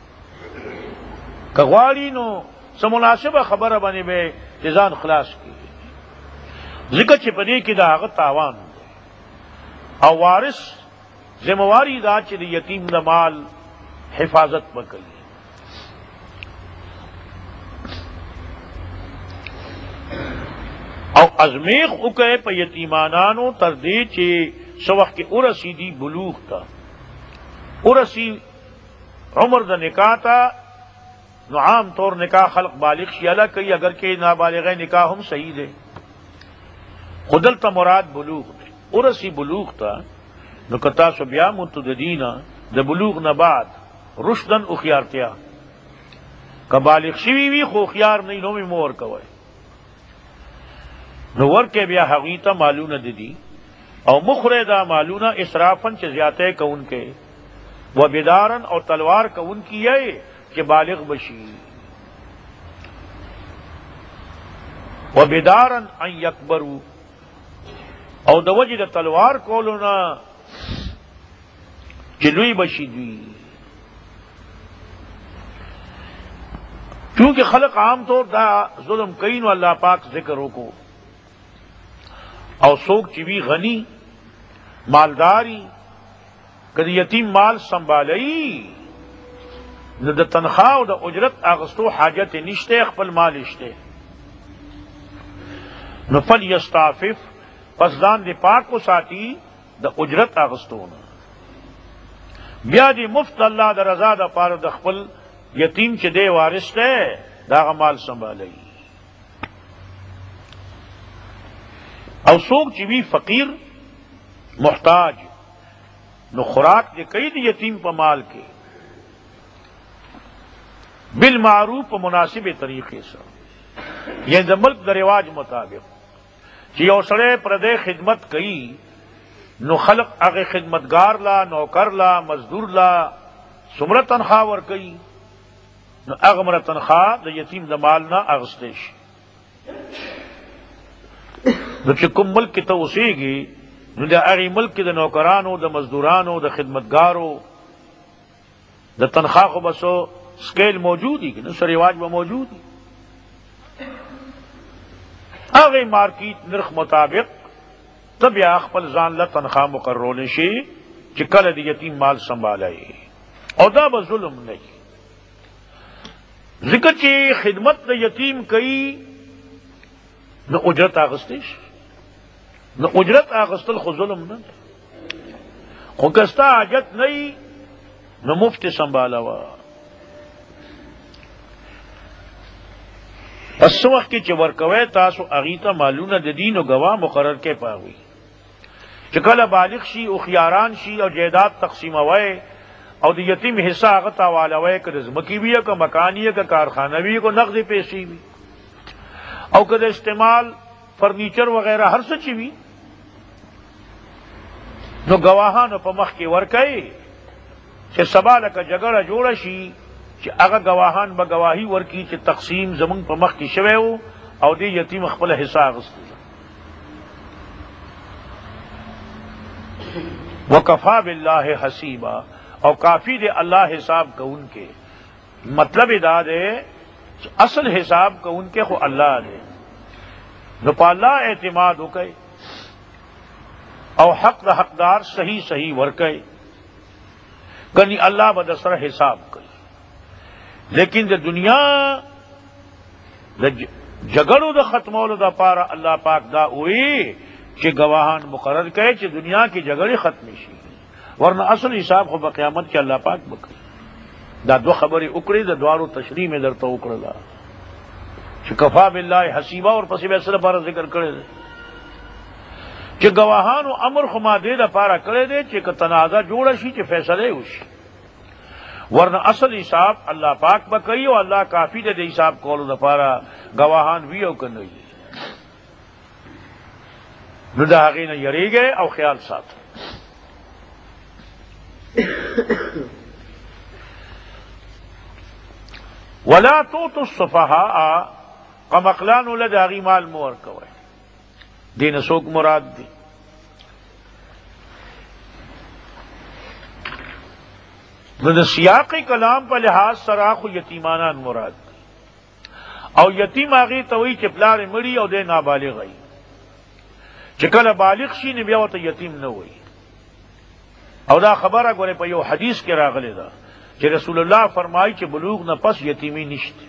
کغواړي نو سمناسبه خبره باندې به ځان خلاص کی ذکر چې پدې کې دا هغه تاوان او وارث ذمہواری دا چې د یتیم د مال حفاظت وکړي او ازمیخ وکړي په یتیمانانو تر دې چې سو وخت کې ورسیدي بلوغ تا ورسی عمر د نکاح تا نو عام طور نکاح خلق بالغ شیالہ کئی اگر کہ نابالغ نکاح ہم صحیح دے خودلتا مراد بلوغ دے ارسی بلوغ تا نو کتا سو بیا متددین د بلوغ نباد رشدن اخیارتیا که بالغ شوی وی خو خیار نہیں نو می مور کوئے نو ورکے بیا حقیقتا مالون دی او مخرے دا مالون اسرافن چ زیادہ کون کے وہ بدارن اور تلوار کون کی ہے کہ بالغ بشی وہ بدارن ان یکبرو او د وجه د تلوار کولونا چلوی بشی دوی کیونکہ خلق عام طور دا ظلم کئی نو اللہ پاک ذکر کو او سوک چوی غنی مالداری کدی یتیم مال سنبھالئی نو د تنخواہ او د اجرت اغستو حاجت نشتے خپل مال اشتے نو فلیستعفف پس ځان دی پاک کو ساتي د اجرت اغستونه بیا دی مفت الله د رضا د پاره د خپل یتیم چې دی وارث دی دا مال سنبھالي او څوک چې وی فقیر محتاج نو خوراک دی کوي د یتیم په مال کې بالمعروف په مناسب طریقې سره یعنی د ملک د رواج مطابق چې یو سړی پردے خدمت کئی نو خلق هغه خدمتگار لا نوکر لا مزدور لا څومره تنخواه ور کئی نو هغه مره تنخواه د یتیم د مال نه اغستې شي نو چې کوم ملک کې ته اوسېږي نو د هغې ملک کې د نوکرانو د مزدورانو د خدمتگارو د تنخواه خو بسو سکیل موجود ہی نو سر رواج به موجود ہی هغه مارکیٹ نرخ مطابق تب یا خپل ځان له تنخواه مقررول شي چې کله د یتیم مال سنبھالای او دا به ظلم نه ذکر چې خدمت د یتیم کوي نو اجرت اغستې شي نو اجرت اغستل خو ظلم نه خو کستا حاجت نه نو مفت سنبھالوا پس وخت کې چې ورکوي تاسو اغیته مالونه د دین او گواه مقرر کې پاوي چې کله بالغ شي او خياران شي او جیدات تقسیموي او د یتیم حصہ هغه تاوالوي که زمکی وی که مکانی که کارخانه وی که نقد پیسې وی او که د استعمال فرنیچر وغیرہ هر څه چی وی نو گواهانو په مخ کې ورکوي چې سبا لکه جګړه جوړه شي چې هغه گواهان به گواهی ورکی چې تقسیم زمون په مخ کې شوی وو او دې یتیم خپل حصہ اغستی وکفا بالله حسیبا او کافی دے اللہ حساب کو ان کے مطلب ادا دے اصل حساب کو ان کے خو اللہ دے نو پا اللہ اعتماد ہو گئے او حق دا حقدار صحیح صحیح ورکے کنی اللہ بدسر حساب کئی لیکن دا دنیا دا جگڑو دا ختمولو دا پارا اللہ پاک دا ہوئی کہ گواہان مقرر کہے کہ دنیا کی جگڑی ختم شی ورنہ اصل حساب خو بقیامت کے اللہ پاک بکر دا دو خبری اکڑی دا دوارو تشریح میں درتا اکڑلا کہ کفا باللہ حسیبہ اور پسی بیسر پارا ذکر کرے دے کہ گواہان و امر خما دے دا پارا کرے دے کہ تنازع جوڑا شی کہ فیصلے ہوشی ورنہ اصل حساب اللہ پاک بکئی و اللہ کافی دے حساب کولو دا پارا گواہان ویو کنوئی نو دا حقین یری گئے او خیال ساتھ ولا توتوا السفهاء قمقلان لداغی مال مور کوئے دین سوک مراد دی نو سیاقی کلام پر لحاظ سراخ یتیمانان مراد دی او یتیم آغی توئی چپلار مڑی او دے نابالغ گئی چکل بالغ شی نے بیاوت یتیم نہ ہوئی او دا خبر گورے پا یو حدیث کے راغلے دا کہ رسول اللہ فرمائی کہ بلوغ نہ پس یتیمی نشت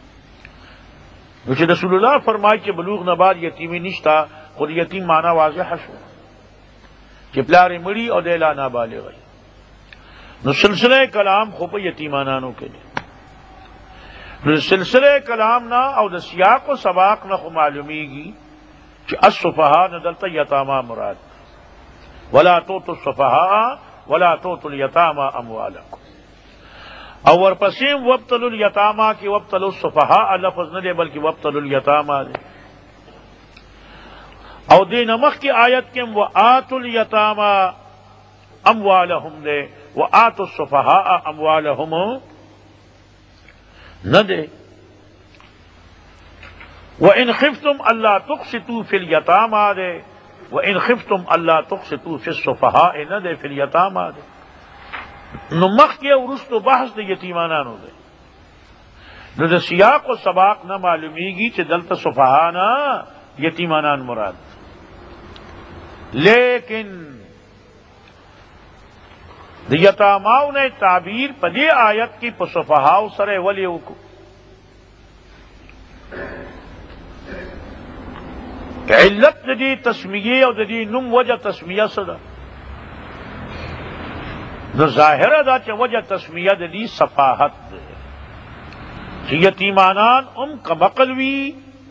کہ رسول اللہ فرمائی کہ بلوغ نہ بعد یتیمی نشتا خود یتیم معنی واضح شو کہ پلار مڑی اور دیلا نابالغ گئی نو سلسلہ کلام خوب یتیمانانوں کے لیے نو سلسلہ کلام نہ او دا سیاق و سباق نہ خو معلومی گی کہ السفہاء ندلتا یتاما مراد ولا توتوا السفہاء ولا توتوا الیتاما اموالکم اور پسیم وابتلوا الیتاما کی وابتلوا السفہاء لفظ نہ دے بلکہ وابتلوا الیتاما دے او دے نمخ کی آیت کے وآتوا الیتاما اموالہم دے وآتوا السفہاء اموالہم نہ دے. وَإِنْ خِفْتُمْ أَلَّا تُقْسِطُوا فِي الْيَتَامَى دے وَإِنْ خِفْتُمْ أَلَّا تُقْسِطُوا فِي السُّفَهَاءِ نہ دے فِي الْيَتَامَى دے. نمخ کے ورست و بحث دے یتیمانانو دے نو دا سیاق و سباق نہ معلومیگی چھ دلتا سفہانا یتیمانان مراد. لیکن دا یتاماؤ نے تعبیر پدے آیت کی پسفہاؤ سرے ولیو کو علت دی تسمیہ اور دی نم وجہ تسمیہ صدا نو ظاہر دا چا وجہ تسمیہ دی صفاحت دے چی یتیمانان کمقل وی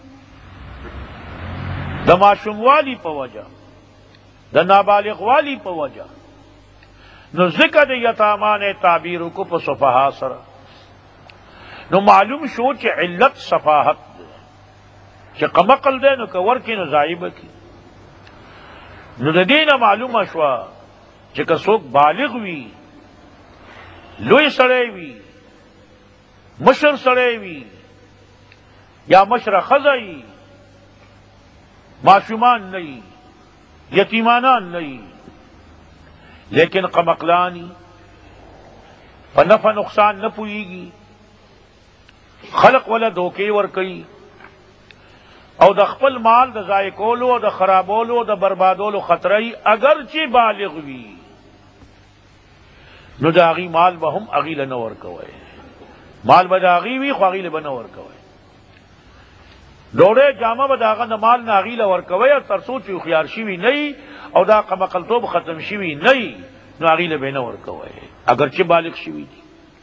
دا معشوم والی پا وجہ دا نابالغ والی پا وجہ نو ذکر دی یتامان تعبیر کو پا صفحہ سر نو معلوم شو چی علت صفاحت دے چی کمقل دے نو کور کی نو زائبہ کی نو دا دینا معلوم شوا چی کسوک بالغ وی لوی سڑے وی مشر سڑے وی یا مشر خزائی معشومان نہیں یتیمانان نہیں لیکن قمقلانی فنفع نقصان نہ پوئی گی خلق والا دھوکے ورکئی او د خپل مال د ضائع کولو او د خرابولو د بربادولو خطرئی اگرچہ بالغ وی نو دا اغی مال با ہم اغی لنہ ورکوئے مال با دا اغی وی خو اغی لبنہ ورکوئے دوڑے جامع با دا اغا مال نا اغی لورکوئے اور ترسو چی خیار شوی نئی او دا قمقلتوب ختم شوی نئی نو اغی لبنہ ورکوئے اگرچہ بالغ شوی دی.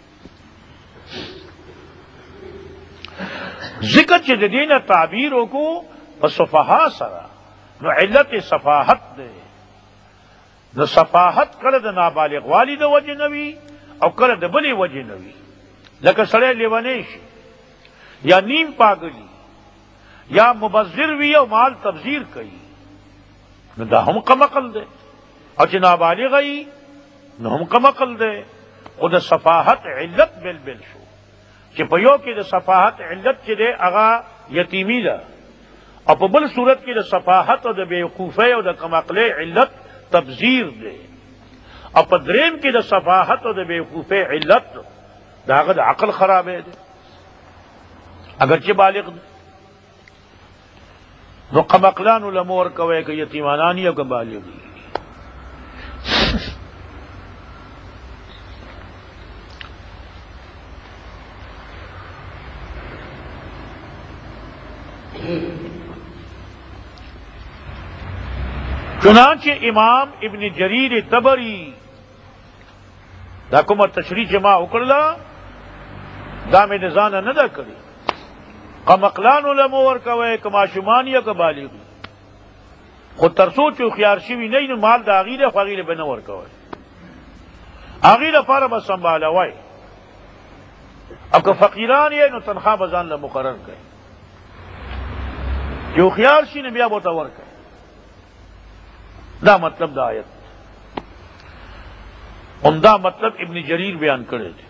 ذکر چی دین تعبیروں کو صفحہ سرا نو علت صفاحت دے نو صفاحت کر دا نابالغ والی دا وجہ نوی او کر دا بلی وجہ نوی لکہ سڑے لیونیش یا نیم پاگلی یا مبذر وی او مال تبذیر کئی نو دا ہم کمقل دے اور چی نابالغ ای نو ہم کمقل دے او دا صفاحت علت بل بل شو چی پیو کی دا صفاحت علت چی دے اغا یتیمی دا اور پا بل صورت کی دا صفاحت اور دا بیوقوفے اور دا کمقلے علت تبذیر دے اور پا دریم کی دا صفاحت اور دا بیوقوفے علت دا اغا دا عقل خرابے دے اگرچہ بالغ دے نو قمقلان علمور کوئے کہ یتیمانانی اگر بالغ دی. چنانچہ امام ابن جریر طبری دا کمر تشریح جمع اکڑلا دا میں نزانہ ندا کری قمقلان علمور کوئے کما شمانیہ کا بالغ خود ترسو چو خیار شوی نہیں نو مال دا آغیل خواغیل بنور کوئے آغیل پارا بس سنبالا وائی اب کہ فقیران یہ نو تنخواہ بزان لمقرر کئے جو خیار شی نے بیا بوتاور کئے دا مطلب دا آیت عمدہ مطلب ابن جریر بیان کرے تھے.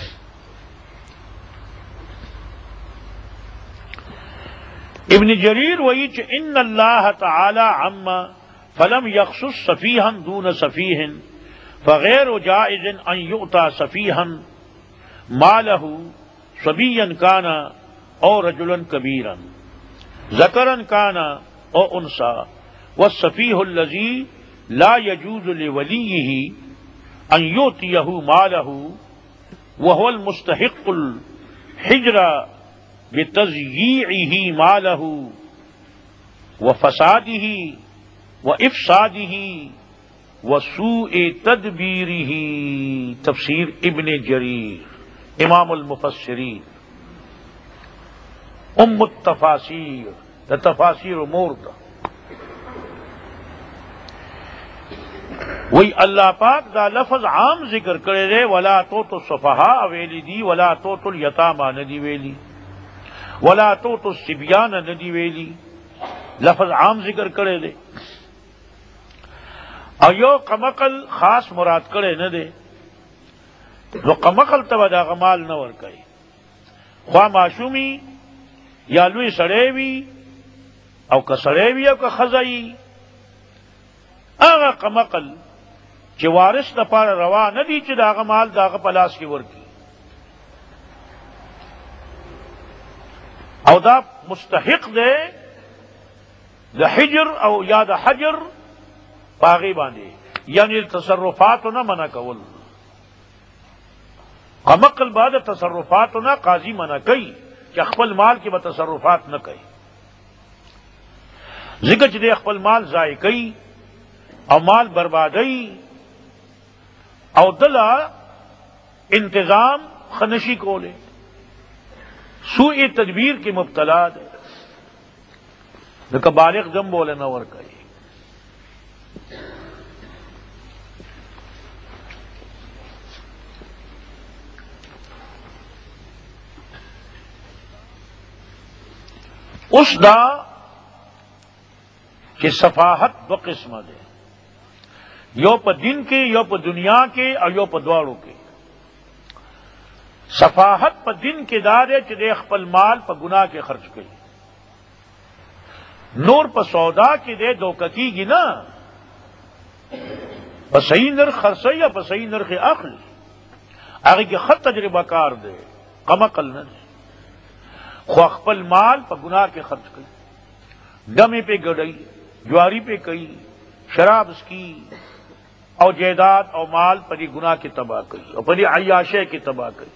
ابن جریر وہی چ ان اللہ تعالی عما فلم یخصص سفیہا دون سفیہ فغیر جائز ان یؤتى سفیہا مالہ صبیا کان او رجلا کبیرا ذکرا کان او انثى والسفیہ الذی لا یجوز لولیہ ان یؤتیہ مالہ وهو المستحق الحجر بتضییعہ مالہ وفسادہ وافسادہ وسوء تدبیرہ. تفسیر ابن جریر امام المفسرین ام التفاسیر دا تفاسیر مورد وہی اللہ پاک دا لفظ عام ذکر کرے دے ولا توتوا السفہاء ویلی دی ولا توتوا الیتامی ندی ویلی ولا توتوا الصبیان ندی ویلی لفظ عام ذکر کرے دے او یو قمقل خاص مراد کرے نہ دے نو قمقل تبا دا غمال نہ ورکئی خواہ معشومی یا لوی سڑے وی او که سڑے وی او که خزئی آغا قمقل چې وارث د پاره روا نه دی چې دا غمال داغه پلاس کې ورکی او دا مستحق دے د حجر او یا د حجر پاغي باندې یعنی تصرفات نه منع کول قمقل بعد تصرفات نه قاضی منع کوي چې خپل مال کې به تصرفات نه کوي ذکر چې خپل مال ضایع کوي او مال بربادی او دلا انتظام خنشی کولے سوء تدبیر کی مبتلا دے لیکن بالغ جم بولے نہ ورکائی اس دا کہ صفاحت دو قسم دے یو پا دن کے یو پا دنیا کے اور یو پا دواروں کے صفاحت پا دن کے دارے چدے خپل مال پا گناہ کے خرچ کئی نور پا سودا کے دے دوکتی گی نا پا صحیح نرخ خرچی یا پا صحیح نرخ اخلی آگے کی خط تجربہ کار دے قمقل نہ دے خواہ خپل مال پا گناہ کے خرچ کئی ڈمے پہ گڑئی جواری پہ کئی شراب اس کی او جائیداد او مال پری گناہ کی تباہ کئی اور پری عیاشے کی تباہ کئی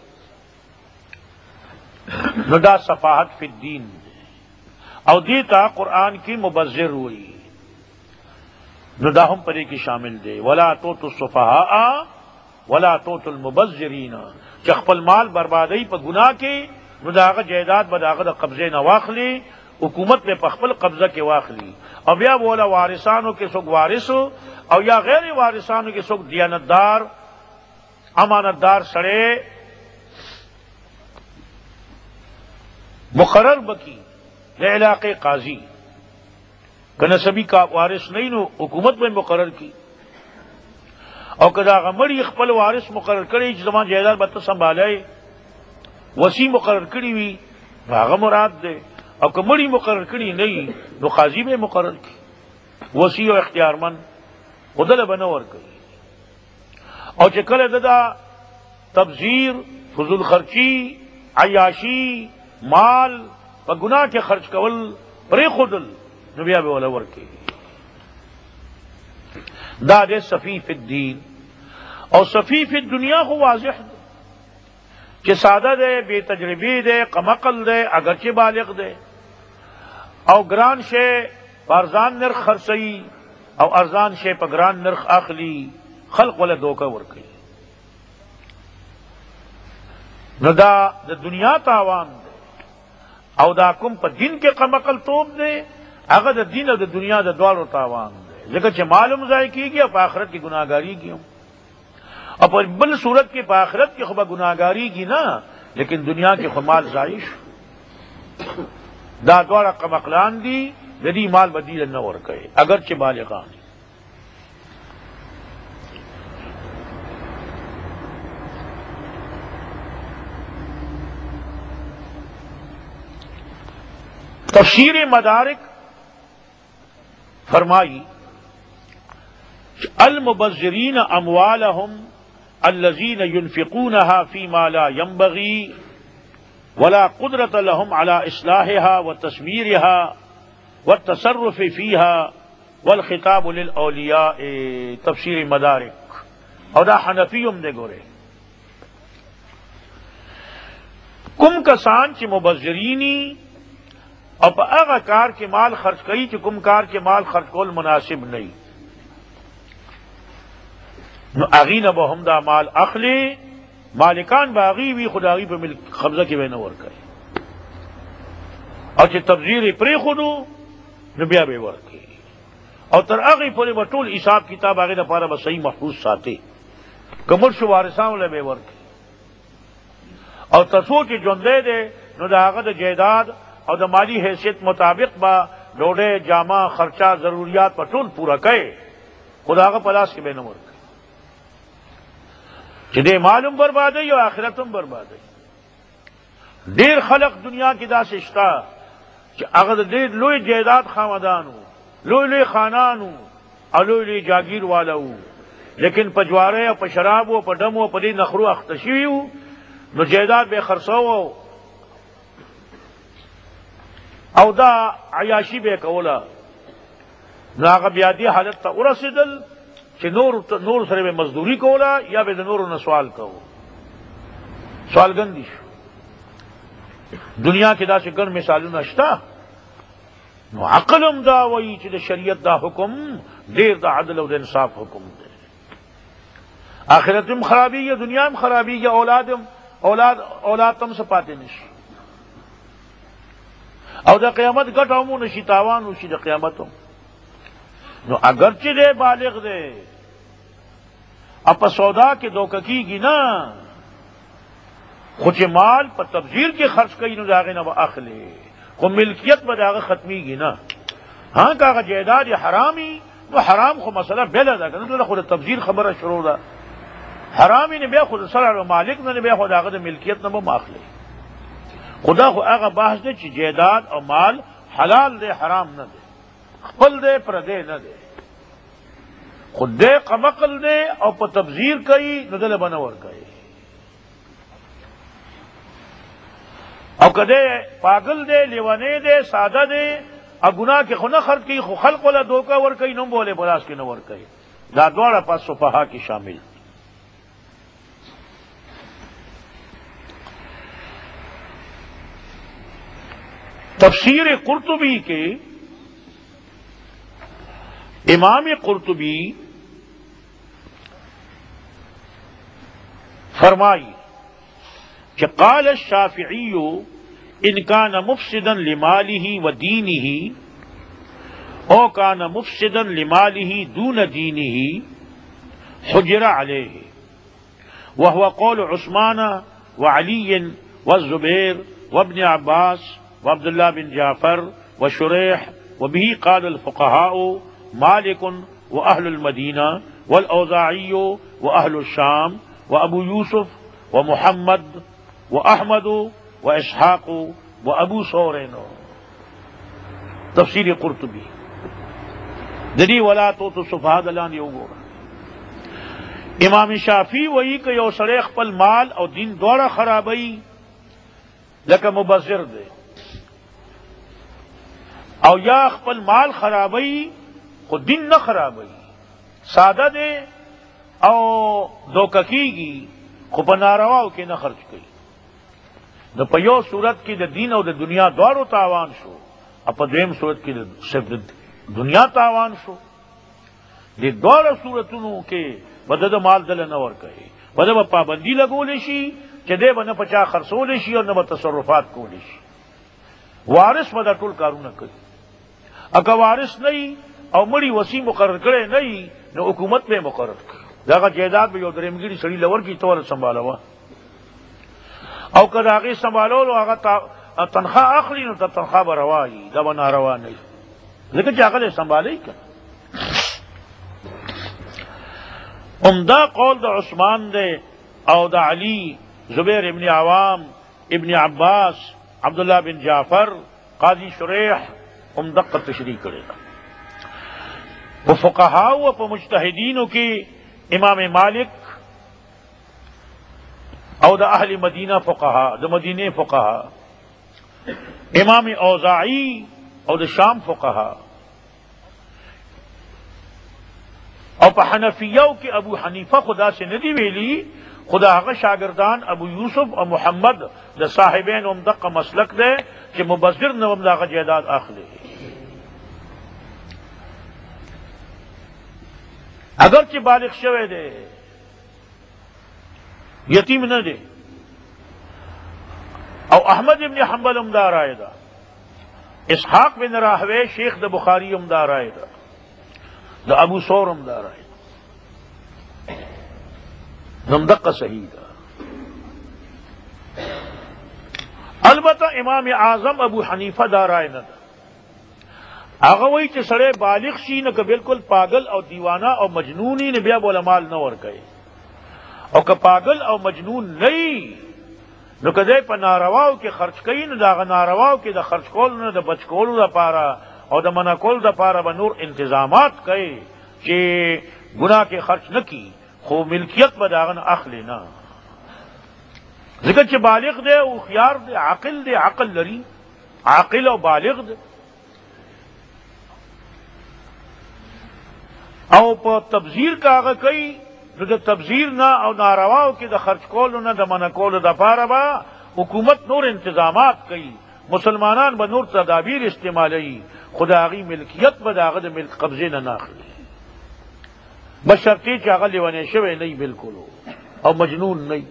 ندا صفاحت فی الدین او دیتا قرآن کی مبذر ہوئی ندا ہم پری کی شامل دے ولا توتوا السفہاء ولا توتوا المبذرین چخپل مال بربادی پا گناہ کی نداغ جائیداد بداغ دا قبضے نہ واخلی حکومت میں پخپل قبضہ کے واخلی اب یا بولا وارثانوں کے سوک وارث او یا غیر وارثانوں کے سوک دیانتدار امانتدار سڑے مقرر بکی لے علاقے قاضی کہ نسبی کا وارث نہیں نو حکومت میں مقرر کی اور کدا غمڑی اخپل وارث مقرر کرے زمان جائیداد بت سنبھالے وسیع مقرر کری ہوئی راغ مراد دے اور کمڑی مقرر کری نہیں نو قاضی میں مقرر کی وسیع و اختیار مند خدل بنور کری اور چکل ددا تبذیر فضول خرچی عیاشی مال و گناہ کے خرچ کول پرے خدل نبیا بولور کی داد صفی فی الدین اور صفی فی الدنیا کو واضح دے کہ سادہ دے بے تجربی دے قمقل دے اگرچہ بالغ دے او گران شے پارزان نرخ خرسئی او ارزان شے پگران نرخ اخلی خلق ولا دوکا ورکی نو دا دنیا تاوان دے او دا کم پا دین کے قمقل توب دے اگر دا دین او دا دنیا دا دوارو تاوان دے لیکن چھ معلوم ضائع کی گیا پا آخرت کی گناہگاری کی ہوں اور بل صورت کے پا آخرت کی خبا گناہگاری کی نا لیکن دنیا کے خمال زائش دا دوارا قمقلان دی جدی مال بدیل نہ ورکے اگرچہ بالغان تفسیر مدارک فرمائی المبذرین اموالہم الذین ينفقونها فيما لا ينبغي ولا قدرة لهم على إصلاحها وتسميرها والتصرف فيها والخطاب للأولياء تفسیر مدارک اور دا حنفیم دے گورے کم کسان چی مبذرینی اب اغا کار کے مال خرچ کئی چی کم کار کے مال خرچ کول مناسب نہیں نو اغین بہم دا مال اخلی مالکان باغی بھی خداغی پہ مل قبضہ کی بین ور کرے اور چی تبذیر پری خودو نبیا بے ور کی اور تر اغی پوری بطول حساب کتاب آگے دا پارا بس صحیح محفوظ ساتے کمر شو وارثان لے بے ور کی اور تصور کی جندے دے نو دا آگا دا جائیداد اور دا مالی حیثیت مطابق با ڈوڈے جامع خرچہ ضروریات پر ټول پورا کئے خدا کا پلاس کے بے نمر جدے معلوم برباد ہے یا آخرتم برباد ہے دیر خلق دنیا کی دا سشتا کہ اگر دیر لوی جائیداد خاندانو لوی خانانو اور لوی جاگیر والا ہوں لیکن پجوارے اور پشراب و پڈم و پدی نخرو اختشی ہوں نو جائیداد بے خرسو او دا عیاشی بے کولا ناغ بیادی حالت تا ارسدل چې نور سره به مزدوری کولا یا به د نورو نه سوال کوو سوالګندی شو دنیا کې داسې ګڼ مثالونه شته نو عقل هم دا وایي چې د شریعت دا حکم ډېر د عدل او د انصاف حکم دی آخرت هم خرابیږي دنیا هم خرابیږي اولاد تم سے پاتې نشي او د قیامت ګټه هم نشي تاوان وشي د قیامت هم نو اگرچہ دے بالغ دے اپا سودا کے دوککی گی نا خوچ مال پر تبذیر کے خرچ کئی نو داغے نہ اخلے کو ملکیت پر داغے ختمی گی نا ہاں کہا جائیداد یہ حرامی وہ حرام خو مسئلہ بیل ادا کرنا تو خود تبذیر خبر شروع دا حرامی نے بے خود سر مالک نے بے خود آگے ملکیت نہ وہ ماخلے خدا خو آگا بحث دے چی جائیداد اور مال حلال دے حرام نہ دے خپل دے پردے نہ دے خود دے قمقل دے اور پا تبذیر کئی ندل بنور کئی اور کدے پاگل دے لیوانے دے سادہ دے اور گناہ کے خونہ خرد کی خلق والا دھوکہ ور کئی نم بولے بلاس کے نور کئی دادوارا پاس سفہا کی شامل تفسیر قرطبی کے امام قرطبی فرمائی کہ قال الشافعی ان کان مفسدا لمالہ و دینہ او کان مفسدا لمالہ دون دینہ حجر علیہ وهو قول عثمان وعلی والزبیر وابن عباس وعبد اللہ بن جعفر وشریح وبه قال الفقهاء مالک و اہل المدینہ والاوزاعی و اہل الشام و ابو یوسف و محمد و احمد و اسحاق و ابو ثورین تفسیر قرطبی دنی ولا تو صفحہ دلان یو گورا امام شافعی وہی کہ یو سڑے خپل مال اور دین دوڑا خرابئی لکہ مبذر دے او یا خپل مال خرابئی خود دن نہ خرابئی سادہ دے او دوککی گی خو په نارواو کې نه خرچ کړي نو په یو صورت کې د دین او د دنیا دواړو تاوان شو او په دویم صورت کې صرف د دنیا تاوان شو د دواړو صورتونو کې بده د مال دل نه ورکړي بده په پابندي لګول شي چې دې باندې پچا خرڅول شي او نه تصرفات کول شي وارث به ټول کارونه کوي اګه وارث نه او مړی وسی مقرر کړي نه نو حکومت به مقرر کړي داغه جائیداد به یو درېمګړي سړي لور کی تور سنبالوا او کله هغه سنبالولو هغه تنخواه اخلي نو تنخواه به روایي دا به ناروا نه ځکه چې هغه سنبالي کړي عمدہ قول د عثمان دے او د علی زبیر ابن عوام ابن عباس عبداللہ بن جعفر قاضی شریح عمدہ تشریح کرے گا وہ فقہاء و پا مجتہدینوں کی امام مالک او دا اہل مدینہ فقہاء دا مدینہ فقہاء امام اوزاعی او دا شام فقہاء او پا حنفیوں کی ابو حنیفہ خدا سے ندی ویلی خدا حق شاگردان ابو یوسف اور محمد دا صاحبین امدق کا مسلک دے کہ مبذر نوم دا جائیداد آخلے اگرچہ بالغ شوے دے یتیم نہ دے او احمد ابن حنبل امدار آئے دا اسحاق بن راہوے شیخ دا بخاری امدار آئے دا ابو ثور امدار آئے نمدق کا صحیح دا البتہ امام اعظم ابو حنیفہ دار آئے نہ دا هغه وایي چې سړی بالغ شي نو که بالکل پاگل او دیوانه او مجنونی نه بیا بوله مال نه ورکوي، او که پاگل او مجنون نه وي نو که دی په نارواو کې خرچ کوي نو د هغه نارواو کې د خرچ کولو نه د بچ کولو دپاره او د منع کولو دپاره به نور انتظامات کوي چې ګناه کې خرچ نه کي، خو ملکیت به د هغه نه اخلي نه، ځکه چې بالغ دی او خيار دی، عاقل دی، عقل لري، عاقل او بالغ دی. او په تبذیر کاغه کوي نو د تبذیر نه او نارواو کې د خرچ کولو نه د منع کولو دپاره به حکومت نور انتظامات کوي، مسلمانان به نور تدابیر استعمالوي، خو د هغې ملکیت به د هغه د ملک قبضې نه اخلي، بشرطې چې هغه لیونی شوی نه بالکل او مجنون نه.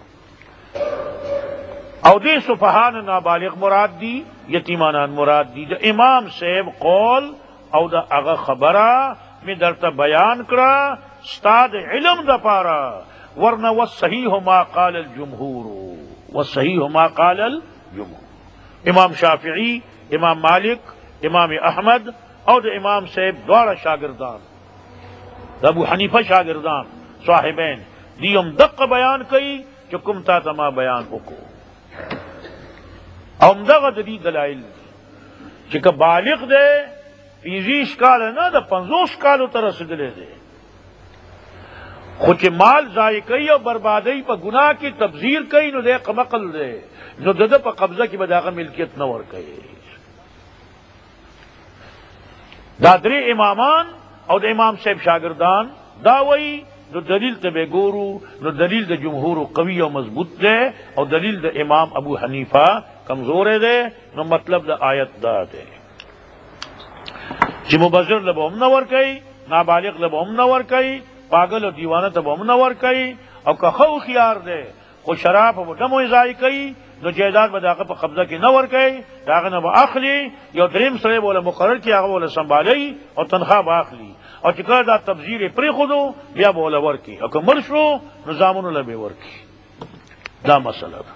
او دې سفهان نابالغ مراد دي، یتیمانان مراد دي. د امام صاحب قول او د هغه خبره می درته بیان کړه ستا د علم دپاره، ورنه والصحیح ما قال الجمهور، والصحیح ما قال الجمهور. امام شافعی، امام مالک، امام احمد او د امام صاحب دواړه شاگردان، د ابو حنیفه شاگردان صاحبین دی هم دقه بیان کوي چې کوم تا ته ما بیان وکړو، او همدغه د دې دلایل دي چې که بالغ دی 20 کاله نه د 50 کالو ته رسېدلی دی، خو چې مال ضایع کوي او بربادی په ګناه کې تبذیر کوي نو دی قمقل دی، نو د ده په قبضه کې به د هغه ملکیت نه ورکوي. دا درې امامان او د امام صاحب شاگردان دا وایي، نو دلیل ته به ګورو، نو دلیل د جمهور قوي او مضبوط دی او دلیل د امام ابو حنیفه کمزور دی. نو مطلب د آیت دا دی چې مبذر له به هم نه ورکوي، نابالغ له به هم نه ورکوي، پاگل او دیوانه ته به هم نه ورکوي، او که ښه هوښیار دی خو شراب او دمو ضایع کوي نو جایداد به د هغه په قبضه کې نه ورکوي، د هغه نه به اخلي، یو دریم سړی به له مقرر کړي، هغه به له سنبالوي او تنخواه به اخلي، او چې کله دا تبذیر یې پرېښودو بیا به له ورکړي، او که مړ شو نو زامنو له به ورکړي. دا مسله ده.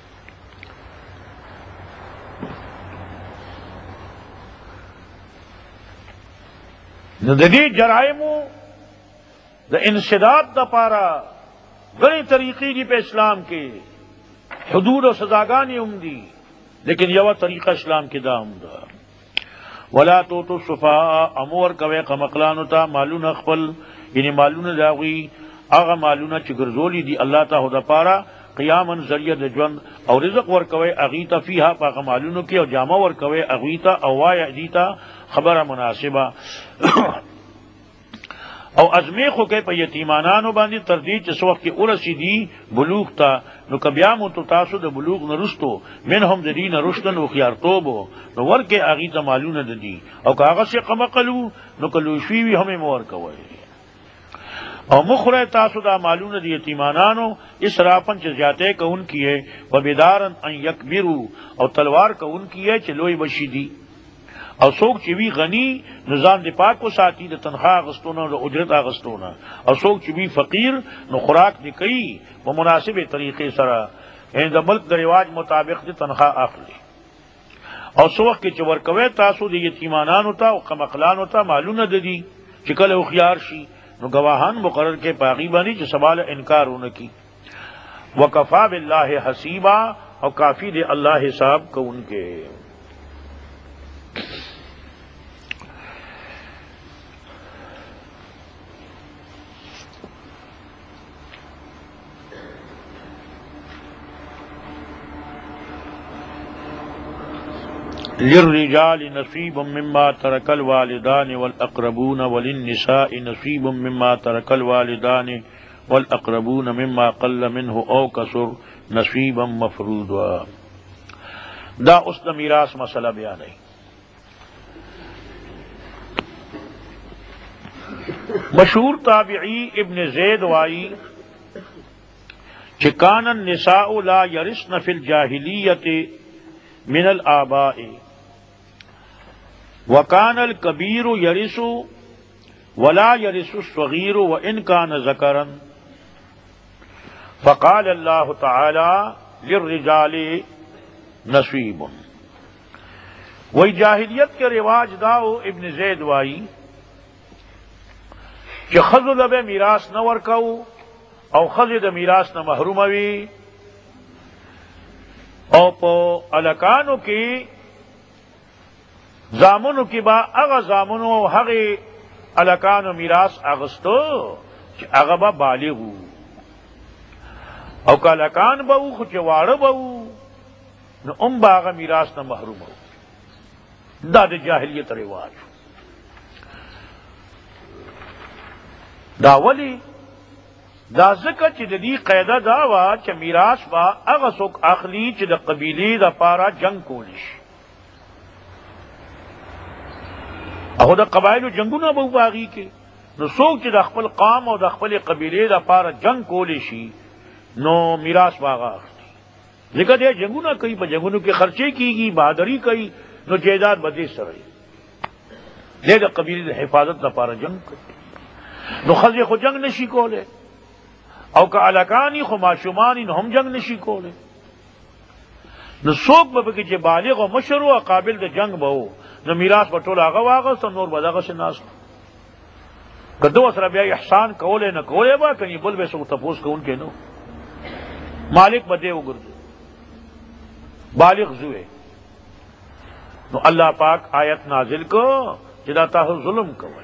نو د دې جرایمو د انسداد دپاره غني طریقې دي په اسلام کې، حدود او سزاګانې هم دي، لیکن یوه طریقه اسلام کې دا هم ده، ولا توتو السفهاء، امور کوي قمقلانو ته مالونه خپل، یعنی مالونه د هغوی هغه مالونه چې ګرځولي دي الله ته دپاره قیاما ذریعه د ژوند، او رزق ورکوي هغوی ته فیها په هغه مالونو کې، او جامه ورکوي هغوی ته، او وایه دي ته خبره مناسبه او ازمیخو کوي په یتیمانانو باندې تر دې چې څه وخت کې ورسېدي بلوغ ته، نو که بیا مو تاسو د بلوغ نه رسټو منهم د دې نه رشدن و خيارتوب نو ورکې هغوی ته مالونه د دي، او که هغه شي قمقلو نو که لوی شوي وي هم یې مه ورکوئ، او مخوره تاسو دا مالونه د یتیمانانو اسرافن چې زیاتی کوونکي یې، و بدارن ان یکبرو، او تلوار کوونکي یې چې لوی بشي دي، او څوک چې وي غني نو ځان دې پاک وساتي د تنخواه اخیستو نه، د اجرت اخیستو نه، او څوک چې وي فقیر نو خوراک دې کوي په مناسبې طریقې سره، یعنی د ملک د رواج مطابق دې تنخواه اخلي. او څه وخت کې چې ورکوئ تاسو د یتیمانانو ته او قمقلانو ته مالونه د دي، چې کله هوښیار شي نو گواهان مقرر کې په هغې باندې چې سوال انکار ونه کي. وکفا بالله حسیبا، او کافی دے اللہ حساب کو ان کے. للرجال نصیب مما ترک الوالدان والاقربون وللنساء نصیب مما ترک الوالدان والاقربون مما قل منه او کثر نصیبا مفروضا. دا اس دا میراث مسئلہ بیان ہے. مشہور تابعی ابن زید وائی کہ کان النساء لا یرثن فی الجاہلیت من الآباء وکان الکبیر یرث ولا یرث الصغیر وان کان ذکرا فقال اللہ تعالی للرجال نصیب. وہی جاہلیت کے رواج داؤ ابن زید وائی کہ خزو لبے میراث نہ ورکاو او خزو د میراث نہ محروم وی او پو الکانو کی زامنو کی با اغا زامنو حقی الکانو میراث اغستو چی اغا با بالغو او که الکان باو خو چی وارو باو نو ام با اغا میراث نہ محروم ہو دا د جاہلیت رواج دا ولی دا ذکر چې د دې قاعده دا وا چې میراث با هغه څوک اخلي چې د قبیلې د پاره جنگ کولی شي هغه د قبایلو جنگونه به واغی کې نو څوک چې د خپل قام او د خپل قبیلې د پاره جنگ کولی شي نو میراث واغه اخلي ځکه دې جنگونه کوي په جنگونو کې خرچې کیږي بہادری کوي نو جیداد بدی سره دې د قبیلې د حفاظت لپاره جنگ کوي نو خزی خو جنگ نشي کوله او که الکانی خو ماشومانی نو هم جنگ نشي کوله نو څوک به کې چې بالغ او مشر او قابل د جنگ به وو نو میراث په ټول هغه واغست نور بدغه شناس کدو سره بیا احسان کوله نه کوله با کني بل به څو تپوس کوون کې نو مالک بده وګرځي بالغ زوی نو اللہ پاک آیت نازل کو جدا تاسو ظلم کوي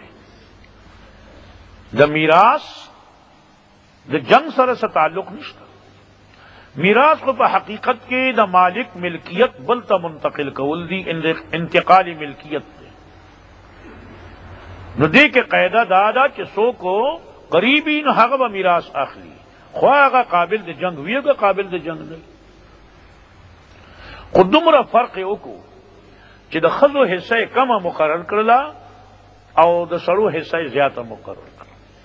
د میراث د جنگ سره څه تعلق نشته میراث کو په حقیقت کې د مالک ملکیت بل ته منتقل کول دي انتقالی ملکیت دی نو دې کې قاعده دا ده چې څوک قریبی نو هغه به میراث اخلي خو هغه قابل د جنگ ویګه قابل د جنگ دی خو دومره فرق وکړو چې د خزو حصہ کمه مقرر کړلا او د سړو حصہ زیاته مقرر کړ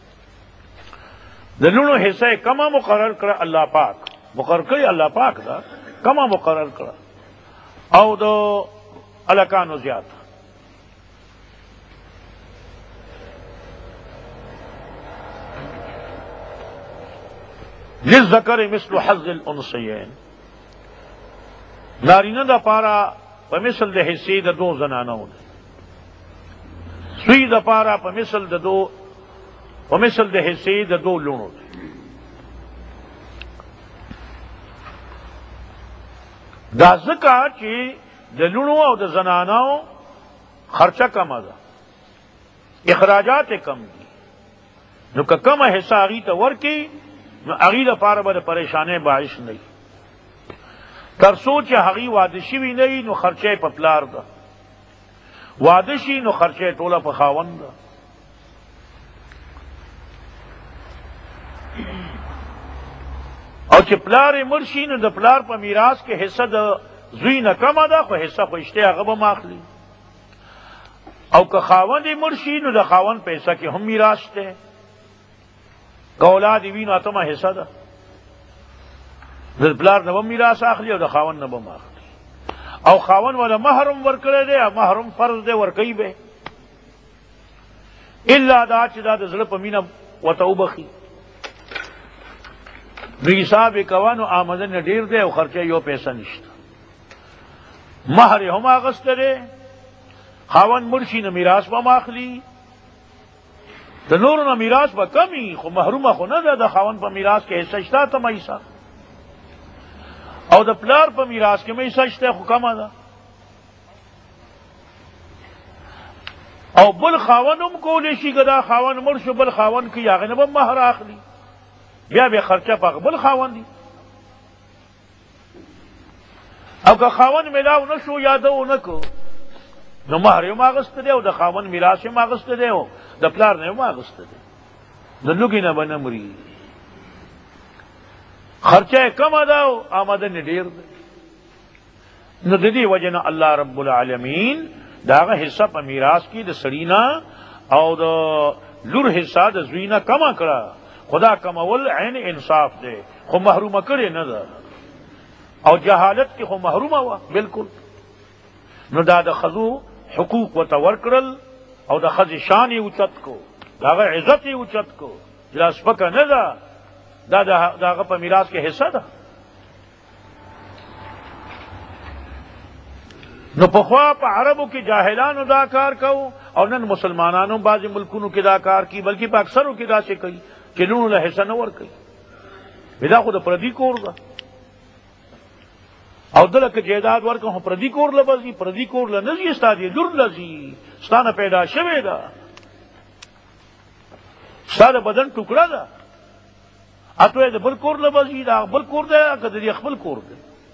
د لونو حصہ کمه مقرر کړ الله پاک مقرر کړی الله پاک دا کمه مقرر کړ او د الکانو زیات للذکر مثل حظ الانثیین نارینه د پارا په مثل د حصے د دو زنانو سوی د پارا په مثل د دو په مثل د حصے د دو لونو دا ځکه چې د لونو او د زنانو خرچه کم ده اخراجات کم دي نو که کم حصہ هغې ته ورکړي نو هغې دپاره به د پریشانۍ باعث نه وي تر څو چې هغې واده شوي نه وي نو خرچه په پلار ده واده شي نو خرچه ټوله په خاوند ده او چې پلار یې مړ شي نو د پلار په میراث کې حصہ د زوی نه کمه ده خو حصہ خو اشته هغه به ماخلي او که خاوند یې مړ شي نو د خاوند په حصہ کې هم میراث دی که اولاد یې وي نو اتمه حصہ ده د پلار نه به میراث اخلي او د خاوند نه به اخلي او خاوند ولا محرم ورکړی دی او محرم فرض دی ورکوي به الا دا چې دا د زړه په مینه ورته وبخي نو حساب یې کوه نو آمدن ډېر دی او خرچه یو پیسه نشته مهر یې هم اخیستی دی خاوند مړ شي نو میراث به هم اخلي د نورو نه میراث به کمی خو محرومه خو نه ده د خاوند په میراث کې حصه شته اتمه حصه او د پلار په میراث کې مې حصه شته خو کمه ده او بل خاوند هم کولی شي که دا خاوند مړ شو بل خاوند کې هغې نه به مهر اخلي بیا به خرچه په بل خاوند دي او که خاوند ملاو نه شو یادو نه کو نو مهر یې هم اخیستی دی او د خاوند میراث یې هم اخیستی دی او د پلار نه یې هم اخیستی دی د لوږې نه به نه مري خرچه کمه ده او آمدن ډېر دی نو د دې وجه نه الله رب العالمین د هغه حصه په میراث کې د سړي نه او د لور حصه د زوی نه کمه کړه خدا کمول عین انصاف دی خو محرومه کړې نه ده او جهالت کې خو محرومه وه بالکل نو دا د ښځو حقوق ورته ورکړل او د ښځې شان یې اوچت کو د هغه عزت یې اوچت کو چې دا سپکه نه ده دا د هغه په میراث کې حصه ده نو پخوا په عربو کې جاهلانو دا کار کو او نن مسلمانانو بعض ملکونو کې دا کار کی، بلکې په اکثرو کې دا څه کوي چې لونو له حصہ نه ور کوي. دا خو د پردي کور ده او دله که جیداد ورکو خو پردي کور له بځي، پردي کور له نه ځي، ستا دې لور له ځي، ستا نه پیدا شوې ده، ستا د بدن ټوکړه ده، اته د بل کور له بځي، دا بل کور ده که د خپل کور ده.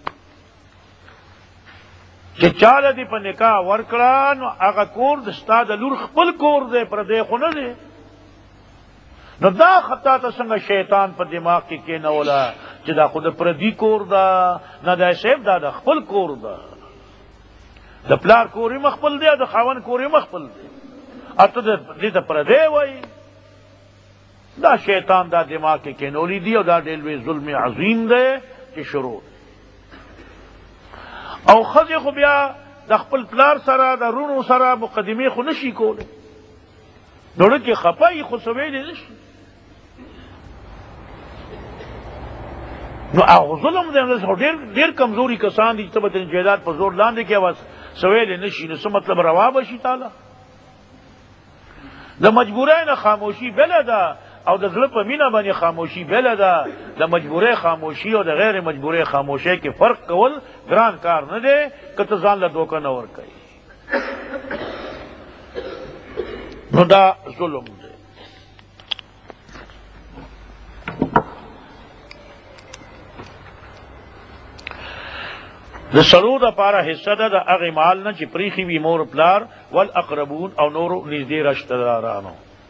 چې چاله دې په نکاح ورکړه نو هغه کور د ستا د لور خپل کور دی، پردی خو نه دی. نو دا خطا ته څنګه شیطان په دماغ کې کېنوله چې دا خو د پردي کور ده، نه دا صاحب دا د خپل کور ده، د پلار کور یې مخپل دی او د خاوند کور یې مخپل دی، اته دې ته پردی وایي. دا شیطان دا دماغ کې کېنولی دی او دا ډېر لوی ظلم عظیم دی چې شروع. او ښځې خو بیا د خپل پلار سره د رونو سره مقدمې خو نشي کولی، نو کې خپه خو څه ویلی نشي. نو هغه ظلم دی، ډېر کمزوري کسان دي چې به د جیداد په زور لاندې کې اواز څه ویلی نشي، نو څه مطلب روا به شي تعالی. د مجبورۍ نه خاموشي بله ده او د زړه په مینه باندې خاموشي بله ده. د مجبورۍ خاموشي او د غیر مجبورۍ خاموشۍ کې فرق کول ګران کار نه دی که ته ځان له دوکه نه ورکوي. نو دا ظلم دی. د سړو دپاره حصه ده د هغې مال نه چې پریښي وي مور پلار والاقربون او نورو نږدې رشته دارانو،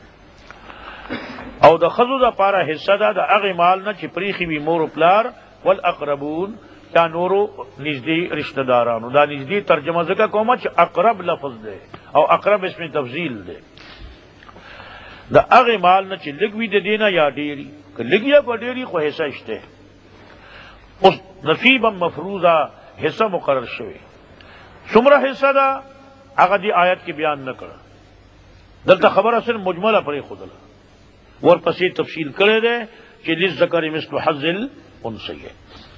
او د ښځو دپاره حصه ده د هغې مال نه چې پریښي وي مور پلار والاقربون یا نورو نږدې رشته دارانو. دا نږدې ترجمه ځکه کومه چې اقرب لفظ دی او اقرب اسم تفضیل دی. د هغې مال نه چې لږ وي د دې نه یا ډېري، که لږ یا په ډېري خو حصه شته. اوس نصیبا مفروضه حصہ مقرر شوی، څومره حصہ ده هغه دی آیت کې بیان نه کړه، دلته خبره صرف مجمله پرېښودله، ورپسې تفصیل کړی دی چې للذکر مثل حظ الانثیین.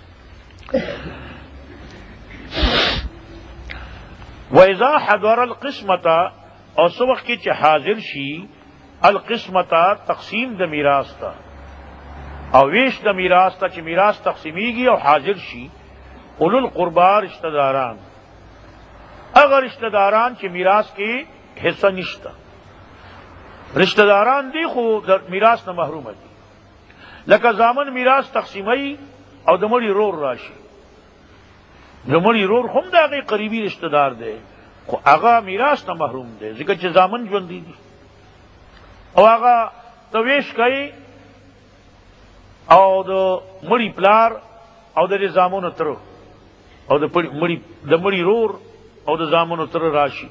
واذا حضر القسمة او څه وخت کې چې حاضر شي القسمة تقسیم د میراث ته او ویش د میراث ته، چې میراث تقسیمیږي او حاضر شي اولو القربا رشتہ داران، اگر رشتہ داران چې میراث کې حصہ نشتا، رشتہ داران دی خو در میراث نه محروم دي، لکه زامن میراث تقسیمي او د مړي رور راشي، د مړي رور هم د هغې قریبي رشتہ دار دی خو هغه میراث نه محروم دی ځکه چې زامن ژوندي دي او هغه تویش کوي او د مړي پلار او د زامنو تر او د مړي رور او د زامنو تر راشي،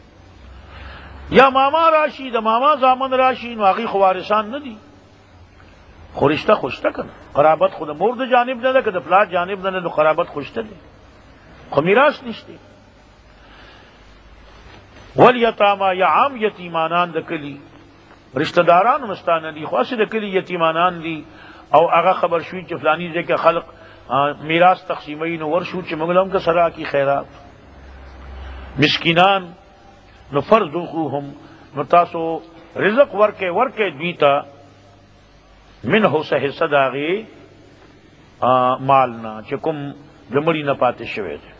یا ماما راشي د ماما زامن راشي، نو هغې خو وارثان نه دي، خو رشته خو شته که نه، قرابت خو د مور د جانب نه ده که د پلار جانب نه ده، نو قرابت خو شته دی خو میراث نشته. والیتاما یا عام یتیمانان د کلي رشتہ داران مستانه دي، خو هسې د کلي یتیمانان دي او هغه خبر شوي چې فلانی ځای کې خلق میراث تقسیموي نو ورشو چې موږ له هم که سره کی خیرات. مسکینان نو فرزقوهم، نو تاسو رزق ورکې دوی ته منه څه حصه د هغې مال نه چې کوم د مړي نه پاتې شوی دی،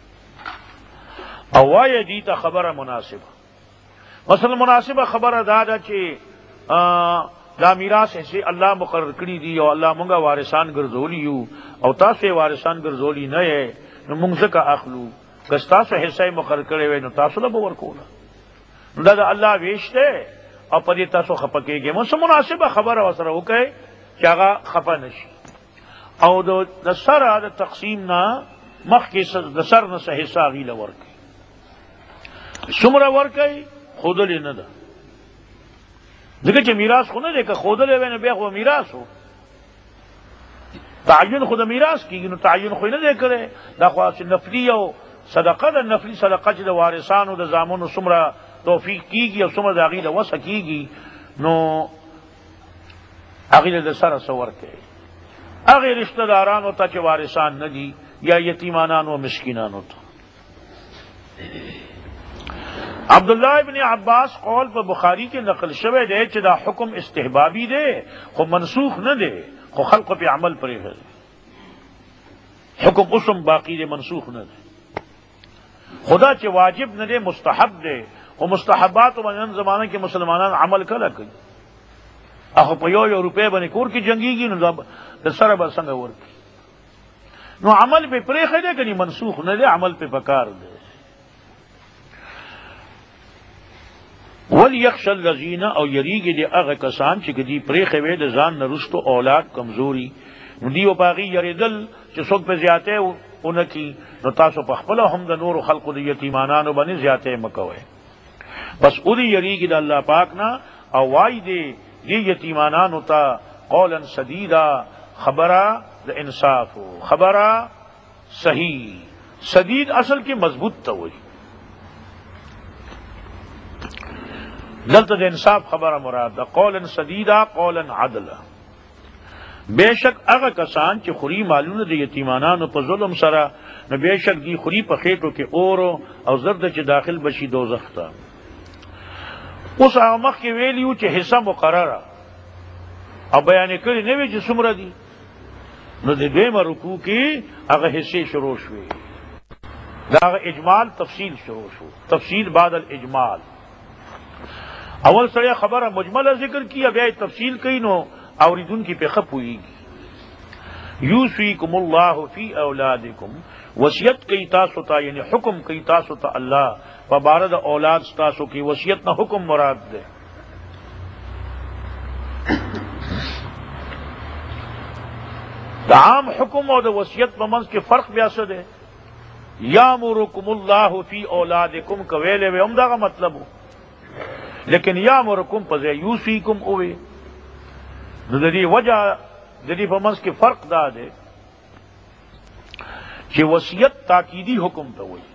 او وایه دوی ته خبره مناسبه. مثلا مناسبه خبره دا ده چې دا میراث حصے الله مقرر کړي دي او الله مونږه وارثان ګرځولي یو او تاسو یې وارثان ګرځولي نه یې، نو مونږ ځکه اخلو، که تاسو حصه مقرر کړی وی نو تاسو له به ورکوله، نو دا د الله ویش دی او په دې تاسو خفه کېږئ. مو څه مناسبه خبره ورسره وکړئ چې هغه خفه نشي، او د سره د تقسیم نه مخکې د سر نه څه حصه هغې له ورکړئ، څومره ورکړئ ښودلې نه ده، ځکه چې میراث خو نه دی، که ښودلی وی نو بیا خو میراث و، تعین خو د میراث کېږي، نو تعین خو یې نه دی کړی، دا خو نفلي او صدقه ده، نفلي صدقه چې د وارثانو د زامنو څومره توفیق کېږي او څومره د هغې له وسه کېږي، نو هغې له د سره څه ورکوي هغې رشته دارانو ته چې وارثان نه دي، یا یتیمانانو او مسکینانو ته. عبداللہ ابن عباس قول پر بخاری کے نقل شوے دے چې دا حکم استحبابی دے خو منسوخ نہ دے خو خلق پہ عمل پرے ہے حکم اسم باقی دے منسوخ نہ دے خدا چې واجب نہ دے مستحب دے خو مستحبات و من زمانہ کے مسلمانان عمل کلا کئی اخو په یو روپے بنے کور کی جنگیگی نو دا سر با سنگ ورکی نو عمل پہ پریخ دے کنی منسوخ نہ دے عمل پہ پکار دے وَلْيَخْشَ الَّذِينَ او یریگی دے اغا کسان چې دی پریخ وے دے ځان نرستو اولاد کمزوری نو دیو باغی یریدل چې څوک په زیاته اونکی نو تاسو په خپل هم د نور خلق د یتیمانانو باندې زیاته مکوئ بس اولی یریگی د الله پاک نا او وای دی یتیمانانو ته قولا سدیدا خبره د انصاف خبره صحیح سدید اصل کې مضبوط ته وای دلته د انصاف خبره مراد ده قولا سدیدا قولا عدلا بے شک هغه کسان چې خوري مالونه د یتیمانانو په ظلم سره نو بے شک دی خوري په خېټو کې اور او زرد چې داخل بشي دوزخ ته اوس هغه مخکې ویلیو چې حصہ مقرره او بیان کړي نه وی چې څومره دي نو د دویمه رکوع کې هغه حصے شروع شوې دا اجمال تفصیل شروع شو تفصیل بعد الاجمال اول سره خبره مجمله ذکر کی بیا تفصیل کئی نو اوریدن کی پیخه پوئیگی یوصیکم اللہ فی اولادکم وصیت کئی تاسو تا یعنی حکم کئی تاسو تا اللہ فبارد اولاد تاسو کی وصیت نہ حکم مراد دے دا عام حکم اور دا وصیت پمنز کے فرق بیاسد ہے یامرکم اللہ فی اولادکم کویلے وے امدہ کا مطلب ہو لیکن یامرکم پزے یوصیکم اوے ددی وجہ ددی پمنز کے فرق دا دے کہ وصیت تاکیدی حکم تو ہوئی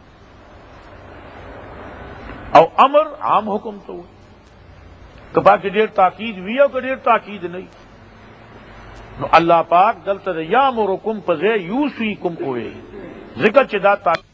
او امر عام حکم تو ہوئی کپا کہ دیر تاکید ہوئی او کہ دیر تاکید نہیں نو اللہ پاک دلتا دے یامرکم پزے یوصیکم اوے ذکر چدا تاکید